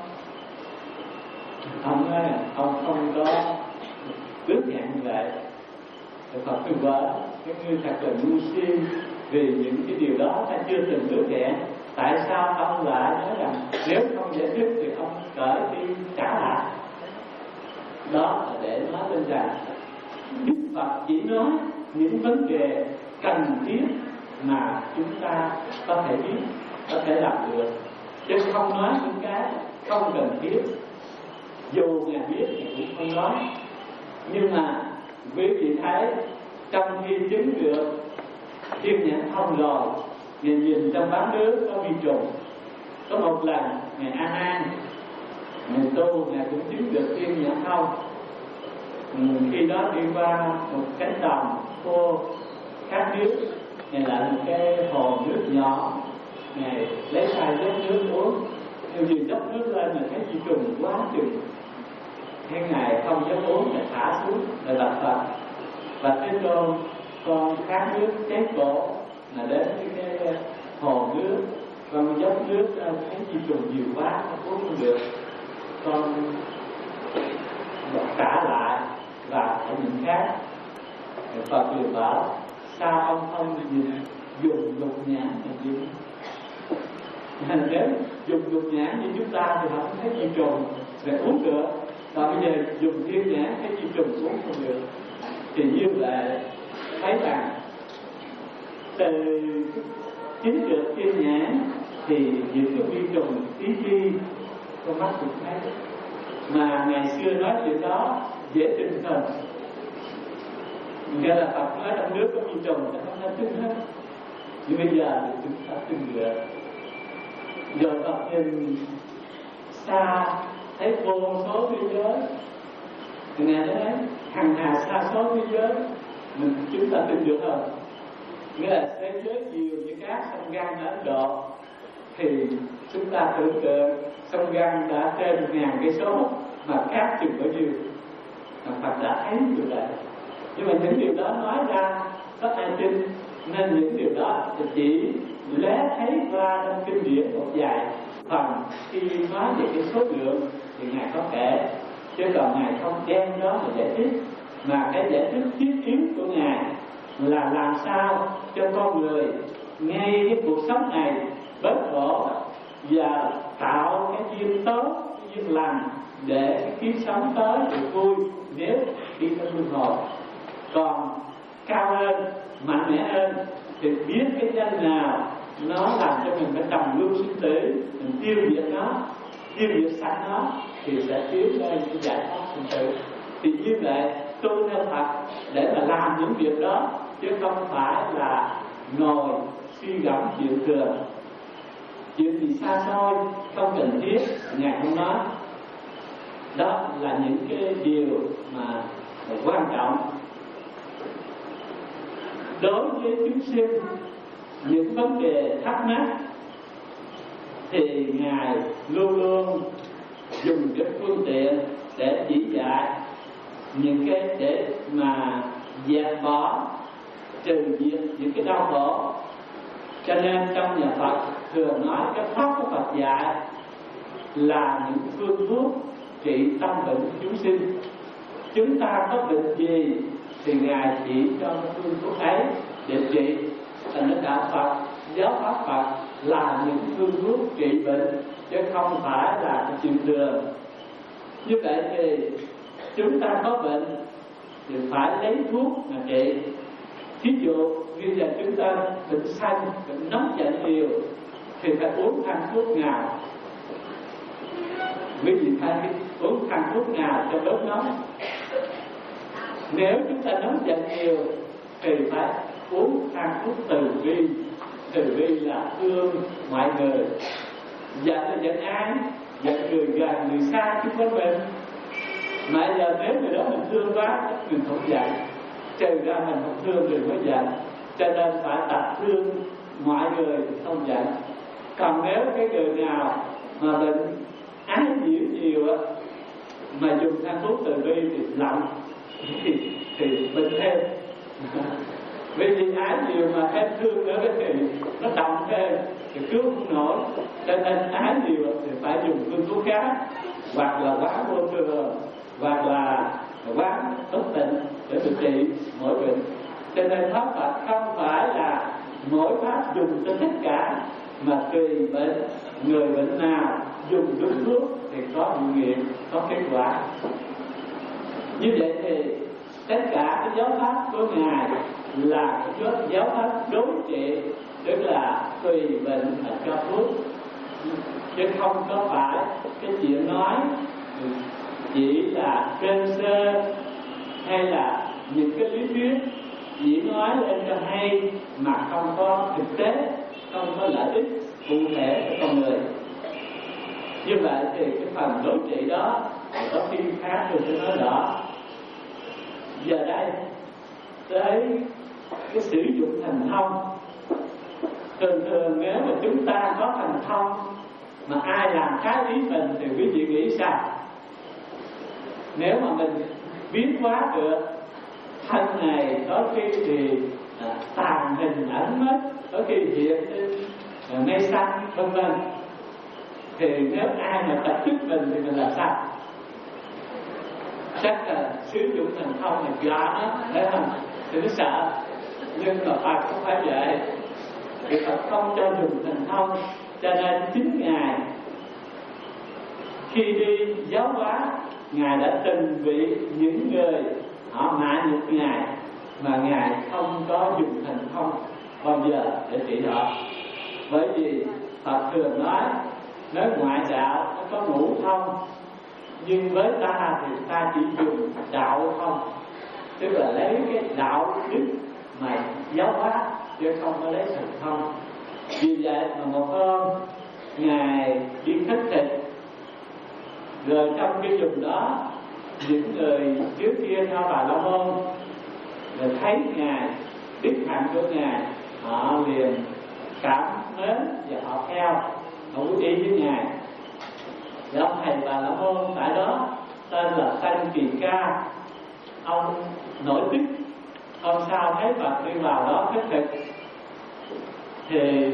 Ông nói: ông không có ước hẹn như vậy. Thì Phật cứ vợ: cái ngươi thật là ngu si, vì những cái điều đó ta chưa từng ước hẹn. Tại sao ông lại nói rằng nếu không giải thích thì ông cởi đi trả lại? Đó là để nói lên rằng Đức Phật chỉ nói những vấn đề cần thiết mà chúng ta có thể biết, có thể làm được, chứ không nói những cái không cần thiết. Dù Ngài biết thì cũng không nói. Nhưng mà quý vị thấy, trong khi chứng được thiên nhãn thông rồi, Ngài nhìn trong bát nước có vi trùng. Có một lần Ngài A Nan, Ngài tu, Ngài cũng chứng được thiên nhãn thông. Khi đó đi qua một cánh đồng khô khát nước, Ngài lại một cái hồ nước nhỏ, Ngài lấy tay dốc nước uống. Nhưng vì dốc nước lên mà thấy vi trùng quá chừng, thế Ngài không dám uống, Ngài thả xuống, Ngài bạch Phật: và Thế Tôn, con khát nước cháy cổ, là đến cái, cái hồ nước, con dốc nước thấy vi trùng nhiều quá, con uống không được, con trả lại và ở những khác. Phật liền bảo sao ông không dùng lục nhãn để nhìn? Nếu dùng lục nhãn như chúng ta thì không thấy chi trùng để uống được, còn bây giờ dùng thiên nhãn thấy chi trùng uống không được. Thì như vậy thấy rằng từ chính được thiên nhãn thì những cái vi trùng tí chi con mắt cũng thấy, mà ngày xưa nói chuyện đó dễ tin hơn. Nghĩa là Phật nói trong nước có vi trùng ta không thể tin hết, nhưng bây giờ thì chúng ta tin được. Giờ Phật nhìn xa thấy vô số thế giới, Ngài nói đấy hằng hà xa số thế giới, mình chúng ta tin được không? Nghĩa là thế giới nhiều như các sông Gan ở Ấn Độ thì chúng ta tưởng tượng sông Gan đã trên một ngàn cây số mà cát chừng bao nhiêu, mà Phật đã thấy điều đấy. Nhưng mà những điều đó nói ra có ai tin, nên những điều đó thì chỉ lé thấy qua trong kinh điển một vài phần. Khi nói về cái số lượng thì Ngài có kể, chứ còn Ngài không đem đó mà giải thích. Mà cái giải thích thiết yếu của Ngài là làm sao cho con người ngay cái cuộc sống này bớt khổ và tạo cái duyên tốt, cái duyên lành để cái kiếp sống tới được vui nếu đi trong luân hồi. Còn cao hơn, mạnh mẽ hơn thì biết cái danh nào nó làm cho mình phải trầm luân sinh tử, mình tiêu diệt nó, tiêu diệt sạch nó thì sẽ tiến lên cái giải thoát sinh tử. Thì như vậy tu theo Phật để mà làm những việc đó, chứ không phải là ngồi suy gẫm chuyện thường, chuyện gì xa xôi không cần thiết Ngài không nói. Đó là những cái điều mà quan trọng. Đối với chúng sinh những vấn đề thắc mắc thì Ngài luôn luôn dùng cái phương tiện để chỉ dạy những cái để mà dẹp bỏ, trừ diệt những cái đau khổ. Cho nên trong nhà Phật thường nói cái pháp của Phật dạy là những phương thuốc trị tâm bệnh của chúng sinh. Chúng ta có bệnh gì thì Ngài chỉ cho phương thuốc ấy để trị. Thành ra đạo Phật, giáo pháp Phật là những phương thuốc trị bệnh, chứ không phải là cái chuyện đường. Như vậy thì chúng ta có bệnh thì phải lấy thuốc mà trị. Ví dụ như là chúng ta bệnh xanh, bệnh nóng giận nhiều thì phải uống thang thuốc nào. Quý vị thấy uống thang thuốc nào cho đốt nóng. Nếu chúng ta nóng giận nhiều thì phải uống thang thuốc từ bi. Từ bi là thương mọi người, giận là giận ai? Giận người gần, người xa chứ không phải mình. Mà giờ nếu người đó mình thương quá mình không giận, trừ ra mình không thương thì mới giận. Cho nên phải tập thương mọi người không giận. Còn nếu cái người nào mà bệnh ái nhiễu nhiều á, mà dùng thang thuốc từ bi thì lặng thì, thì bệnh thêm. Vì vì ái nhiều mà thêm thương nữa thì nó động thêm thì cứu không nổi. Cho nên ái nhiều thì phải dùng phương thuốc khác, hoặc là quán vô thường, hoặc là quán bất tịnh để điều trị mỗi bệnh. Cho nên pháp Phật không phải là mỗi pháp dùng cho tất cả, mà tùy bệnh, người bệnh nào dùng đúng thuốc thì có hiệu nghiệm, có kết quả. Như vậy thì tất cả cái giáo pháp của Ngài là cái giáo pháp đối trị, tức là tùy bệnh mà cho thuốc, chứ không có phải cái chuyện nói chỉ là đơn sơ hay là những cái lý thuyết chỉ nói lên cho hay mà không có thực tế, không có lợi ích cụ thể cho con người. Như vậy thì cái phần đối trị đó có khi khác rồi tôi nói rõ. Giờ đây tới cái sử dụng thần thông. Thường thường nếu mà chúng ta có thần thông mà ai làm trái ý mình thì quý vị nghĩ sao? Nếu mà mình biến hóa được thân này, có khi thì à, tàn hình ẩn mất, có khi hiện à, mây xanh vân vân, thì nếu ai mà tập kích mình thì mình làm sao? chắc là sử dụng thần thông là dọa nó, thấy không? Thì nó sợ. Nhưng mà Phật không phải vậy. Vì Phật không cho dùng thần thông, cho nên chính Ngài khi đi giáo hóa, Ngài đã từng bị những người họ mạ nhục Ngài mà Ngài không có dùng thần thông bao giờ để trị họ. Bởi vì Phật thường nói, nói ngoại đạo nó có ngũ thông, nhưng với ta thì ta chỉ dùng đạo thông, tức là lấy cái đạo đức mà giáo hóa chứ không có lấy thần thông. Vì vậy mà một hôm Ngài đi khất thực, rồi trong cái vùng đó những người trước kia theo Bà La Môn rồi thấy Ngài, biết hạnh của Ngài, họ liền cảm mến và họ theo, họ muốn đi với Ngài. Và ông thầy Bà La Môn tại đó tên là Sanh Kỳ Ca, ông nổi tức. Hôm sau thấy Phật đi vào đó khất thực thì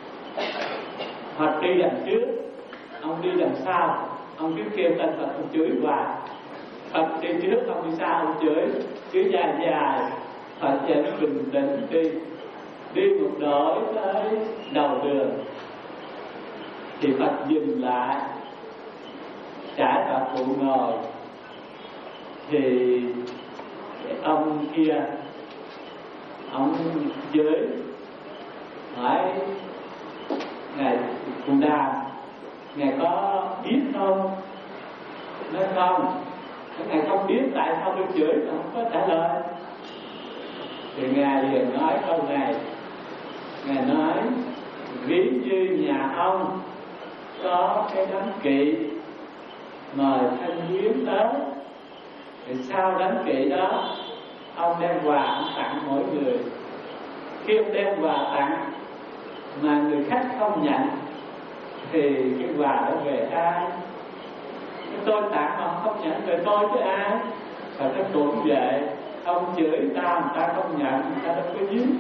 Phật đi đằng trước, ông đi đằng sau, ông cứ kêu tên Phật, ông chửi hoài. Phật đi trước, ông đi sau, ông chửi, chửi dài dài. Phật vẫn bình tĩnh đi, đi một đổi tới đầu đường thì Phật dừng lại, trải Phật phụ ngồi. Thì ông kia ông chửi, hỏi Ngài Cụ Đàm, Ngài có biết không? Nói không. Ngài không biết, tại sao tôi chửi mà không có trả lời? Thì Ngài liền nói câu này. Ngài nói, ví như nhà ông có cái đám kỵ mời thanh quyến tới, thì sau đám kỵ đó ông đem quà ông tặng mỗi người. Khi ông đem quà tặng mà người khách không nhận thì cái quà đó về ai? Tôi tặng mà không nhận về tôi chứ ai? Và nó cũng vậy, ông chửi ta, người ta không nhận, người ta đâu có dính.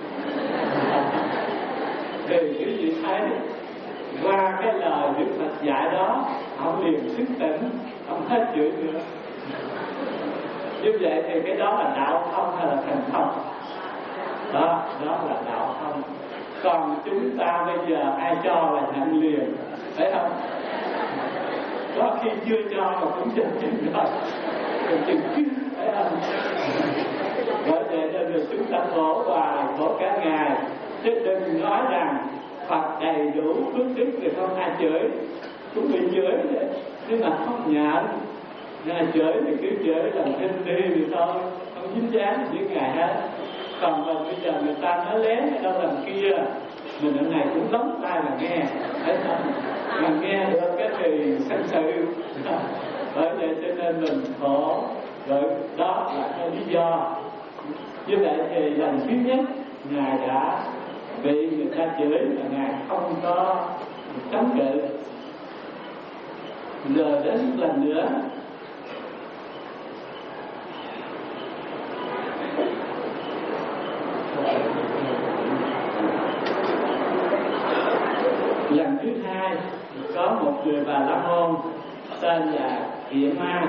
Thì quý vị thấy, qua cái lời Đức Phật dạy đó, ông liền thức tỉnh, ông hết chửi nữa. Như vậy thì cái đó là đạo thông hay là thành thông? Đó, đó là đạo thông. Còn chúng ta bây giờ ai cho là nhận liền, phải không? Có khi chưa cho mà cũng chừng chừng rồi, chừng chừng chứ, phải không? Bởi vậy nên là chúng ta khổ hoài, khổ cả ngày. Chứ đừng nói rằng Phật đầy đủ phước đức thì không ai chửi. Cũng bị chửi vậy, nhưng mà không nhận. Ngài chửi thì cứ chửi làm thêm đi thì thôi, không dính dáng với Ngài hết. Còn mà bây giờ người ta nói lén hay đâu làm kia, mình ở này cũng lóng tai mà nghe, thấy không? Mà nghe được cái thì sanh sự. Bởi vậy cho nên mình khổ. Rồi đó là cái lý do. Như vậy thì lần thứ nhất Ngài đã bị người ta chửi mà Ngài không có chống cự. Rồi đến lần nữa lần thứ hai có một người Bà La Môn tên là Kiệ Ma,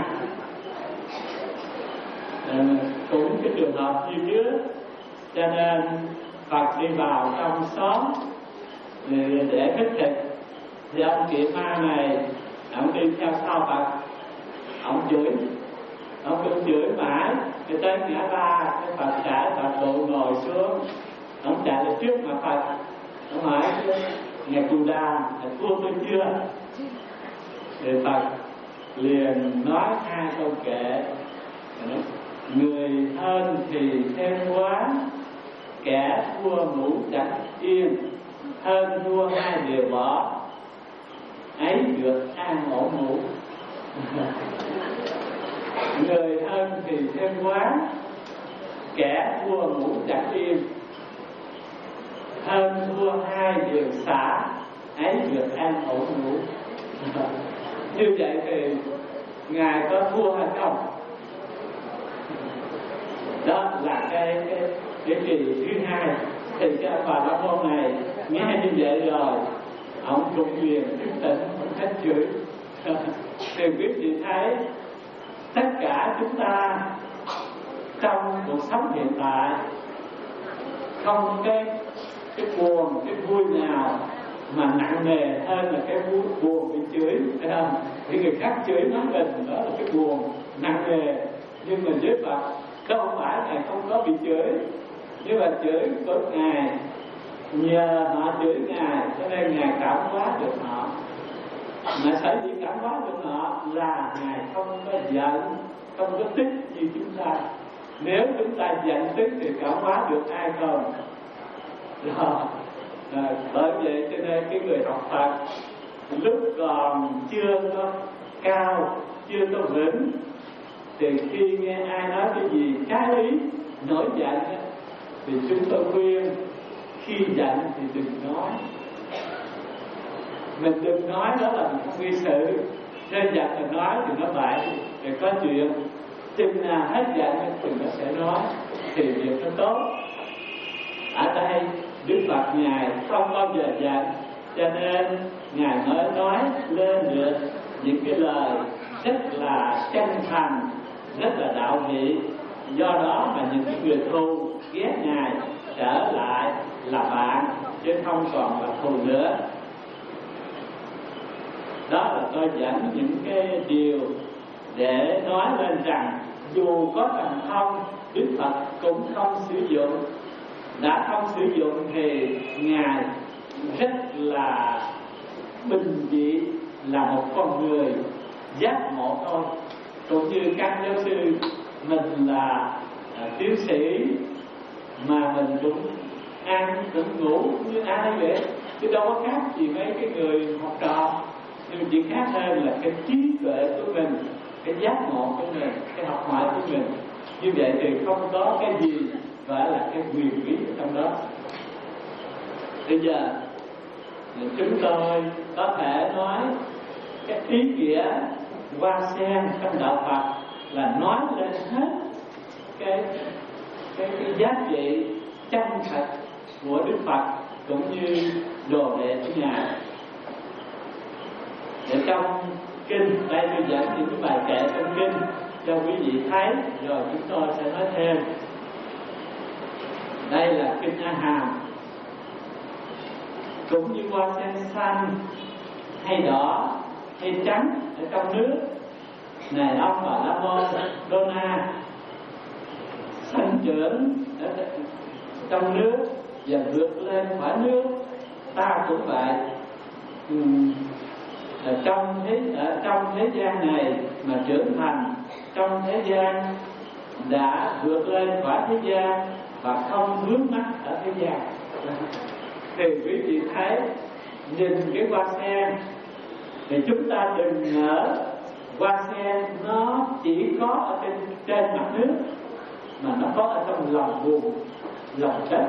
à, cũng cái trường hợp như trước, cho nên Phật đi vào trong xóm để khất thực. Thì ông Kiệ Ma này, ông đi theo sau Phật, ông chửi, ông cũng chửi mãi, cái tới ngã ba, cái Phật trả Phật phụ ngồi xuống, ông chạy lên trước mặt Phật, ông hỏi Ngài Cù Đàm, Ngài thua tôi chưa? Thì Phật liền nói hai câu kệ: người hơn thì thêm quá, kẻ thua ngủ chẳng yên, hơn thua hai điều bỏ, ấy được an ổn ngủ. Người hơn thì thêm quá, kẻ thua ngủ chẳng yên, hơn thua hai điều xả, ấy được an ổn ngủ. Như vậy thì Ngài có thua hay không? Đó là cái cái cái kỳ thứ hai. Thì cái ông Bà La Môn này nghe như vậy rồi, ông cũng liền thức tỉnh, ông hết chửi. Thì quý vị thấy tất cả chúng ta trong cuộc sống hiện tại không cái cái buồn, cái vui nào mà nặng nề hơn là cái vui, buồn bị chửi, phải không? Vì người khác chửi nói mình, đó là cái buồn nặng nề. Nhưng mà với Phật đâu không phải Ngài không có bị chửi, nhưng mà chửi của Ngài nhờ họ chửi Ngài cho nên Ngài cảm hóa được họ. Mà sở dĩ cảm hóa được họ là Ngài không có giận, không có tức như chúng ta. Nếu chúng ta giận tức thì cảm hóa được ai không? Rồi, rồi bởi vậy cho nên cái người học Phật lúc còn chưa có cao, chưa có vững, thì khi nghe ai nói cái gì trái ý, nổi giận thì chúng tôi khuyên khi giận thì đừng nói. Mình đừng nói, đó là mình không gây sự. Nên giận mình nói thì nó bậy, thì có chuyện. Chừng nào hết giận thì nó sẽ nói, thì việc nó tốt. Ở đây Đức Phật Ngài không bao giờ giận, cho nên Ngài mới nói lên được những cái lời rất là chân thành, rất là đạo vị. Do đó mà những cái người thù ghét Ngài trở lại là bạn, chứ không còn là thù nữa. Đó là tôi dẫn những cái điều để nói lên rằng dù có thần thông, Đức Phật cũng không sử dụng. Đã không sử dụng thì Ngài rất là bình dị, là một con người giác ngộ thôi. Cũng như các giáo sư mình là à, tiến sĩ mà mình cũng ăn cũng ngủ như ai vậy, chứ đâu có khác gì mấy cái người học trò. Nhưng chỉ khác hơn là cái trí tuệ của mình, cái giác ngộ của mình, cái học hỏi của mình. Như vậy thì không có cái gì gọi là cái quyền bí ở trong đó. Bây giờ chúng tôi có thể nói cái ý nghĩa hoa sen trong đạo Phật là nói lên hết cái cái, cái giá trị chân thật của Đức Phật cũng như đồ đệ của Ngài. Để trong kinh, đây tôi dẫn những cái bài kệ trong kinh cho quý vị thấy, rồi chúng tôi sẽ nói thêm. Đây là kinh A Hàm. Cũng như hoa sen xanh hay đỏ hay trắng ở trong nước, này ông Bà La Môn Đô Na, sinh trưởng ở trong nước và vượt lên khỏi nước, ta cũng vậy. uhm, ở trong thế ở trong thế gian này mà trưởng thành, trong thế gian đã vượt lên khỏi thế gian và không vướng mắc ở thế gian. Thì quý vị thấy, nhìn cái hoa sen thì chúng ta đừng ngỡ hoa sen nó chỉ có ở trên, trên mặt nước, mà nó có ở trong lòng bùn, lòng đất.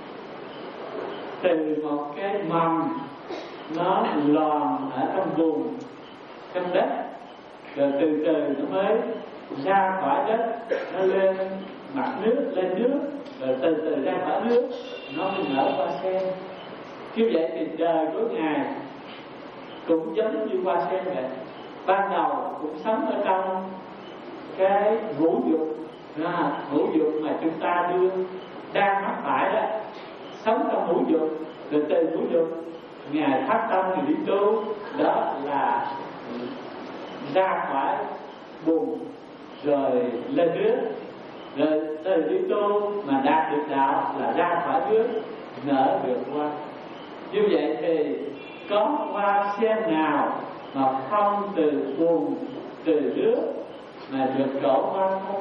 Từ một cái mầm nó lòn ở trong bùn, trong đất, rồi từ từ nó mới ra khỏi đất, nó lên mặt nước, lên nước, rồi từ từ ra khỏi nước, nó mới nở hoa sen. Như vậy thì đời của Ngài cũng giống như hoa sen vậy. Ban đầu cũng sống ở trong cái ngũ dục, à, ngũ dục mà chúng ta đưa đang mắc phải đó, sống trong ngũ dục, rồi từ ngũ dục Ngài phát tâm người đi tu, đó là ra khỏi bùn rồi lên nước, rồi từ đi tu mà đạt được đạo là ra khỏi nước, nở được hoa. Như vậy thì có hoa sen nào mà không từ bùn, từ nước mà được trổ hoa không?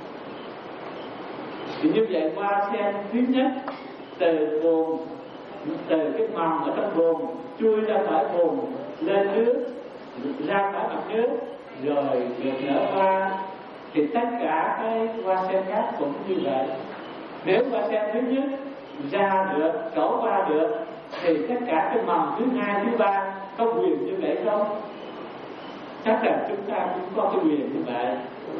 Thì như vậy hoa sen thứ nhất từ bùn, từ cái mầm ở trong bùn chui ra khỏi bùn, lên nước, ra khỏi mặt nước, rồi được nở hoa. Thì tất cả cái hoa sen khác cũng như vậy. Nếu hoa sen thứ nhất ra được, trổ hoa được, thì tất cả cái mầm thứ hai, thứ ba có quyền như vậy không? Chắc là chúng ta cũng có cái quyền như vậy.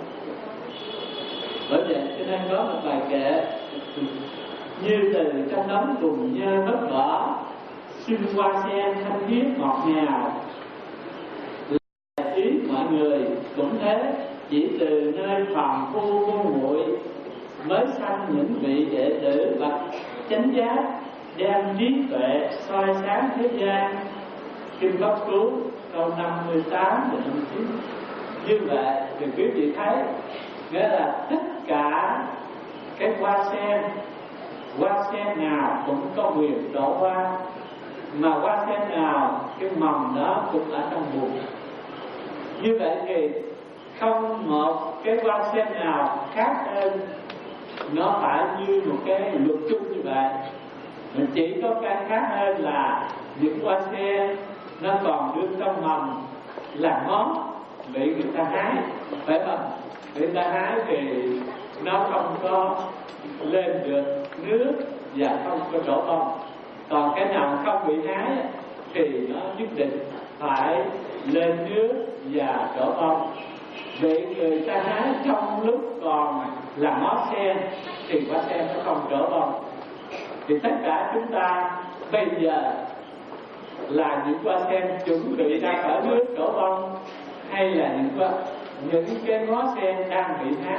Bởi vậy cho nên có một bài kệ: như từ trong đống tùng nhơ mất vỏ, xin hoa sen thanh khiết ngọt ngào. Ý mọi người cũng thế, chỉ từ nơi phàm phu ngu muội mới sanh những vị đệ tử bậc chánh giác, đem trí tuệ soi sáng thế gian. Kinh Pháp Cú câu năm mươi tám và năm mươi chín. Như vậy thì quý vị thấy, nghĩa là tất cả cái hoa sen, hoa sen nào cũng có quyền đổ hoa, mà hoa sen nào cái mầm đó cũng ở trong bùn. Như vậy thì không một cái hoa sen nào khác hơn, nó phải như một cái luật chung như vậy. Mình chỉ có cái khác hơn là những hoa sen nó còn đương trong mầm là món bị người ta hái, phải không? Người ta hái thì nó không có lên được nước và không có đổ bông. Còn cái nào không bị hái thì nó nhất định phải lên nước và đổ bông. Bị người ta hái trong lúc còn là ngó sen thì quả sen nó không đổ bông. Thì tất cả chúng ta bây giờ là những hoa sen chuẩn bị ra khỏi nước đổ bông, hay là những hoa, những cái ngó sen đang bị hái?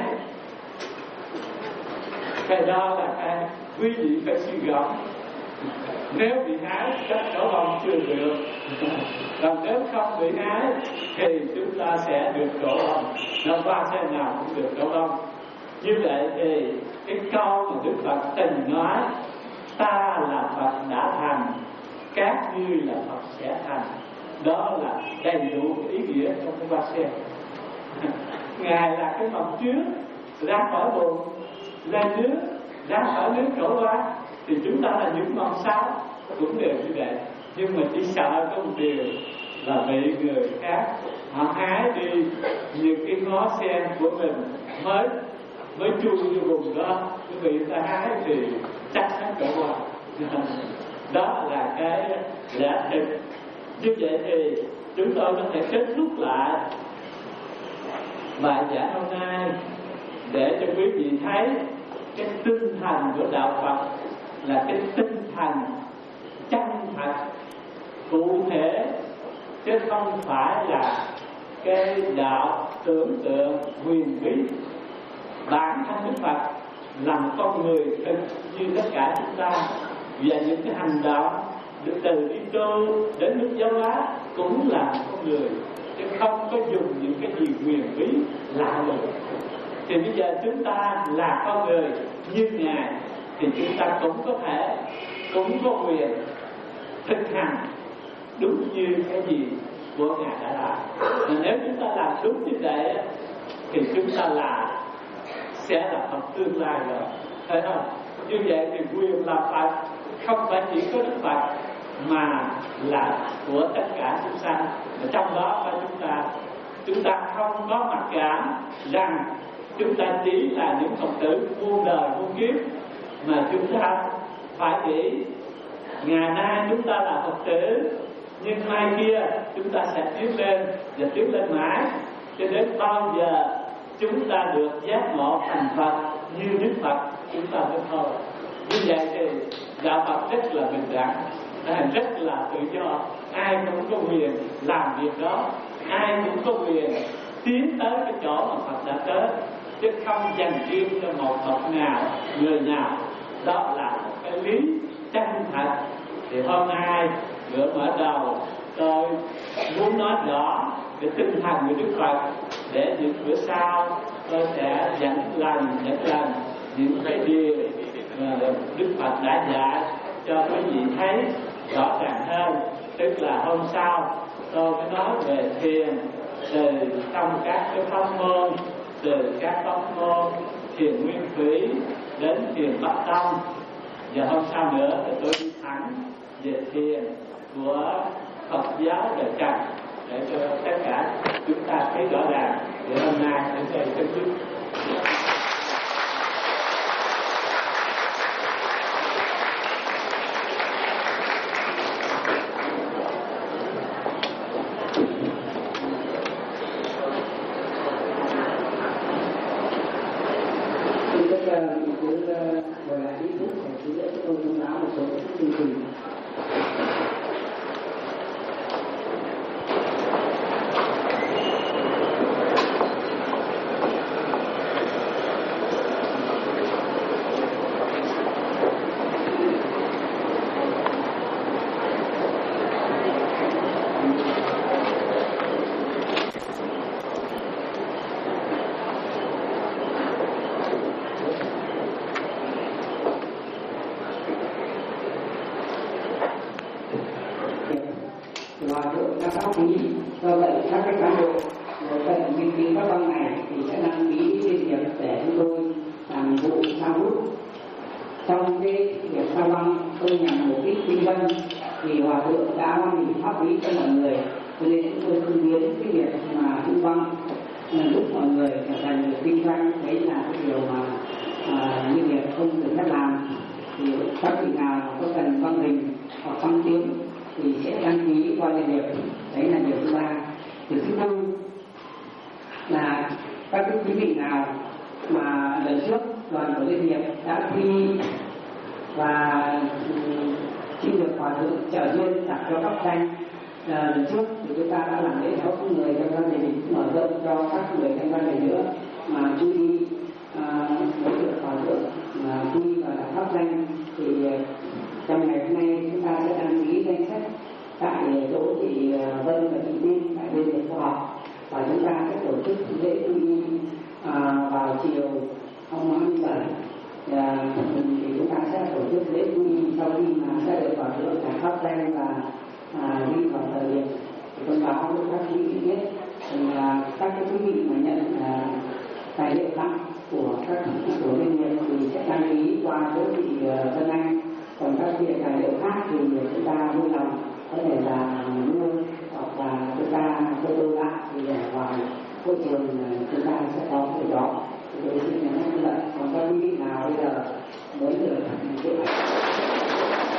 Cái đó là cái quý vị phải suy gẫm. Nếu bị hái chắc đổ bông chưa được, còn nếu không bị hái thì chúng ta sẽ được đổ bông. Nó hoa sen nào cũng được đổ bông. Như vậy thì cái câu mà Đức Phật từng nói, ta là Phật đã thành, các ngươi là Phật sẽ thành, đó là đầy đủ ý nghĩa trong cái hoa sen. Ngài là cái mầm trước ra khỏi bùn, lên nước, ra khỏi nước đổ hoa, thì chúng ta là những mầm sau cũng đều như vậy. Nhưng mà chỉ sợ có một điều là bị người khác họ hái đi những cái ngó sen của mình mới mới chui vô vùng đó, cái vị ta hái thì chắc chắn đổ hoa. Đó là cái lẽ thực. Như vậy thì chúng tôi có thể kết thúc lại bài giảng hôm nay để cho quý vị thấy cái tinh thần của đạo Phật là cái tinh thần chân thật, cụ thể, chứ không phải là cái đạo tưởng tượng huyền bí. Bản thân Đức Phật là một con người thực như tất cả chúng ta, và những cái hành động được từ đi tu đến nước giáo hóa cũng là một con người, chứ không có dùng những cái gì huyền bí lạ lùng. Thì bây giờ chúng ta là con người như Ngài thì chúng ta cũng có thể, cũng có quyền thực hành đúng như cái gì của Ngài đã làm. Và nếu chúng ta làm đúng như vậy thì chúng ta là sẽ là Phật tương lai rồi, thấy không? Như vậy thì quyền làm Phật không phải chỉ có Đức Phật mà là của tất cả chúng sanh. Ở trong đó có chúng ta, chúng ta không có mặc cảm rằng chúng ta chỉ là những Phật tử muôn đời muôn kiếp, mà chúng ta phải nghĩ ngày nay chúng ta là Phật tử, nhưng mai kia chúng ta sẽ tiến lên và tiến lên mãi, cho đến bao giờ chúng ta được giác ngộ thành Phật như Đức Phật chúng ta mới thôi. Như vậy thì đạo Phật rất là bình đẳng, rất là tự do, ai cũng có quyền làm việc đó, ai cũng có quyền tiến tới cái chỗ mà Phật đã tới, chứ không dành riêng cho một Phật nào, người nào. Đó là một cái lý chân thật. Thì hôm nay bữa mở đầu tôi muốn nói rõ cái tinh thần của Đức Phật, để những bữa sau tôi sẽ dẫn lần dẫn lần những cái điều mà Đức Phật đã dạy cho quý vị thấy rõ ràng hơn. Tức là hôm sau tôi mới nói về thiền từ trong các cái pháp môn, từ các pháp môn thiền nguyên thủy đến thiền Bắc Tông, và hôm sau nữa thì tôi đi thẳng về thiền của Phật giáo đời Trần để cho tất cả chúng ta thấy rõ ràng. Để hôm nay đến đây kết thúc. các pháp lý. Do vậy các cái cán bộ của cần nghiên cứu các băng này thì sẽ đăng ký liên hiệp để chúng tôi làm vụ sao rút. Trong cái việc sao băng tôi nhằm mục đích kinh doanh thì hòa thượng đã ban hành pháp lý cho mọi người, cho nên chúng tôi không biến cái việc mà kinh băng giúp mọi người trở thành việc kinh doanh, đấy là cái điều mà à, như việc không được phép làm. Thì các vị nào có cần băng hình hoặc băng tiếng thì sẽ đăng ký qua liên hiệp, đấy là điều thứ ba. Điều thứ tư là các quý vị nào mà lần trước đoàn của liên hiệp đã thi và xin được hòa thượng trợ duyên tặng cho các danh lần trước thì chúng ta đã làm lễ sáu người trong gia đình, mở rộng cho các người trong gia đình nữa mà chú ý với được hòa thượng mà thi và đã phát danh thì trong ngày hôm nay chúng ta sẽ đăng ký danh sách tại chỗ chị Vân và chị Tin tại bên viện khoa học, và chúng ta sẽ tổ chức lễ quy y vào chiều hôm hai mươi bảy thì chúng ta sẽ tổ chức lễ quy y sau khi mà sẽ được hòa thượng đã phát danh và đi vào thời điểm thông báo với các quý vị biết. Thì các cái quý vị mà nhận tài liệu tặng của các của doanh nghiệp thì sẽ đăng ký qua chỗ chị Vân Anh, còn các việc tài liệu khác thì chúng ta vui lòng có thể là mua hoặc là chúng ta cho tôi lại thì ở ngoài hội trường chúng ta sẽ có cái đó. Thì tôi xin nhấn như vậy. Còn các quý vị nào bây giờ mới được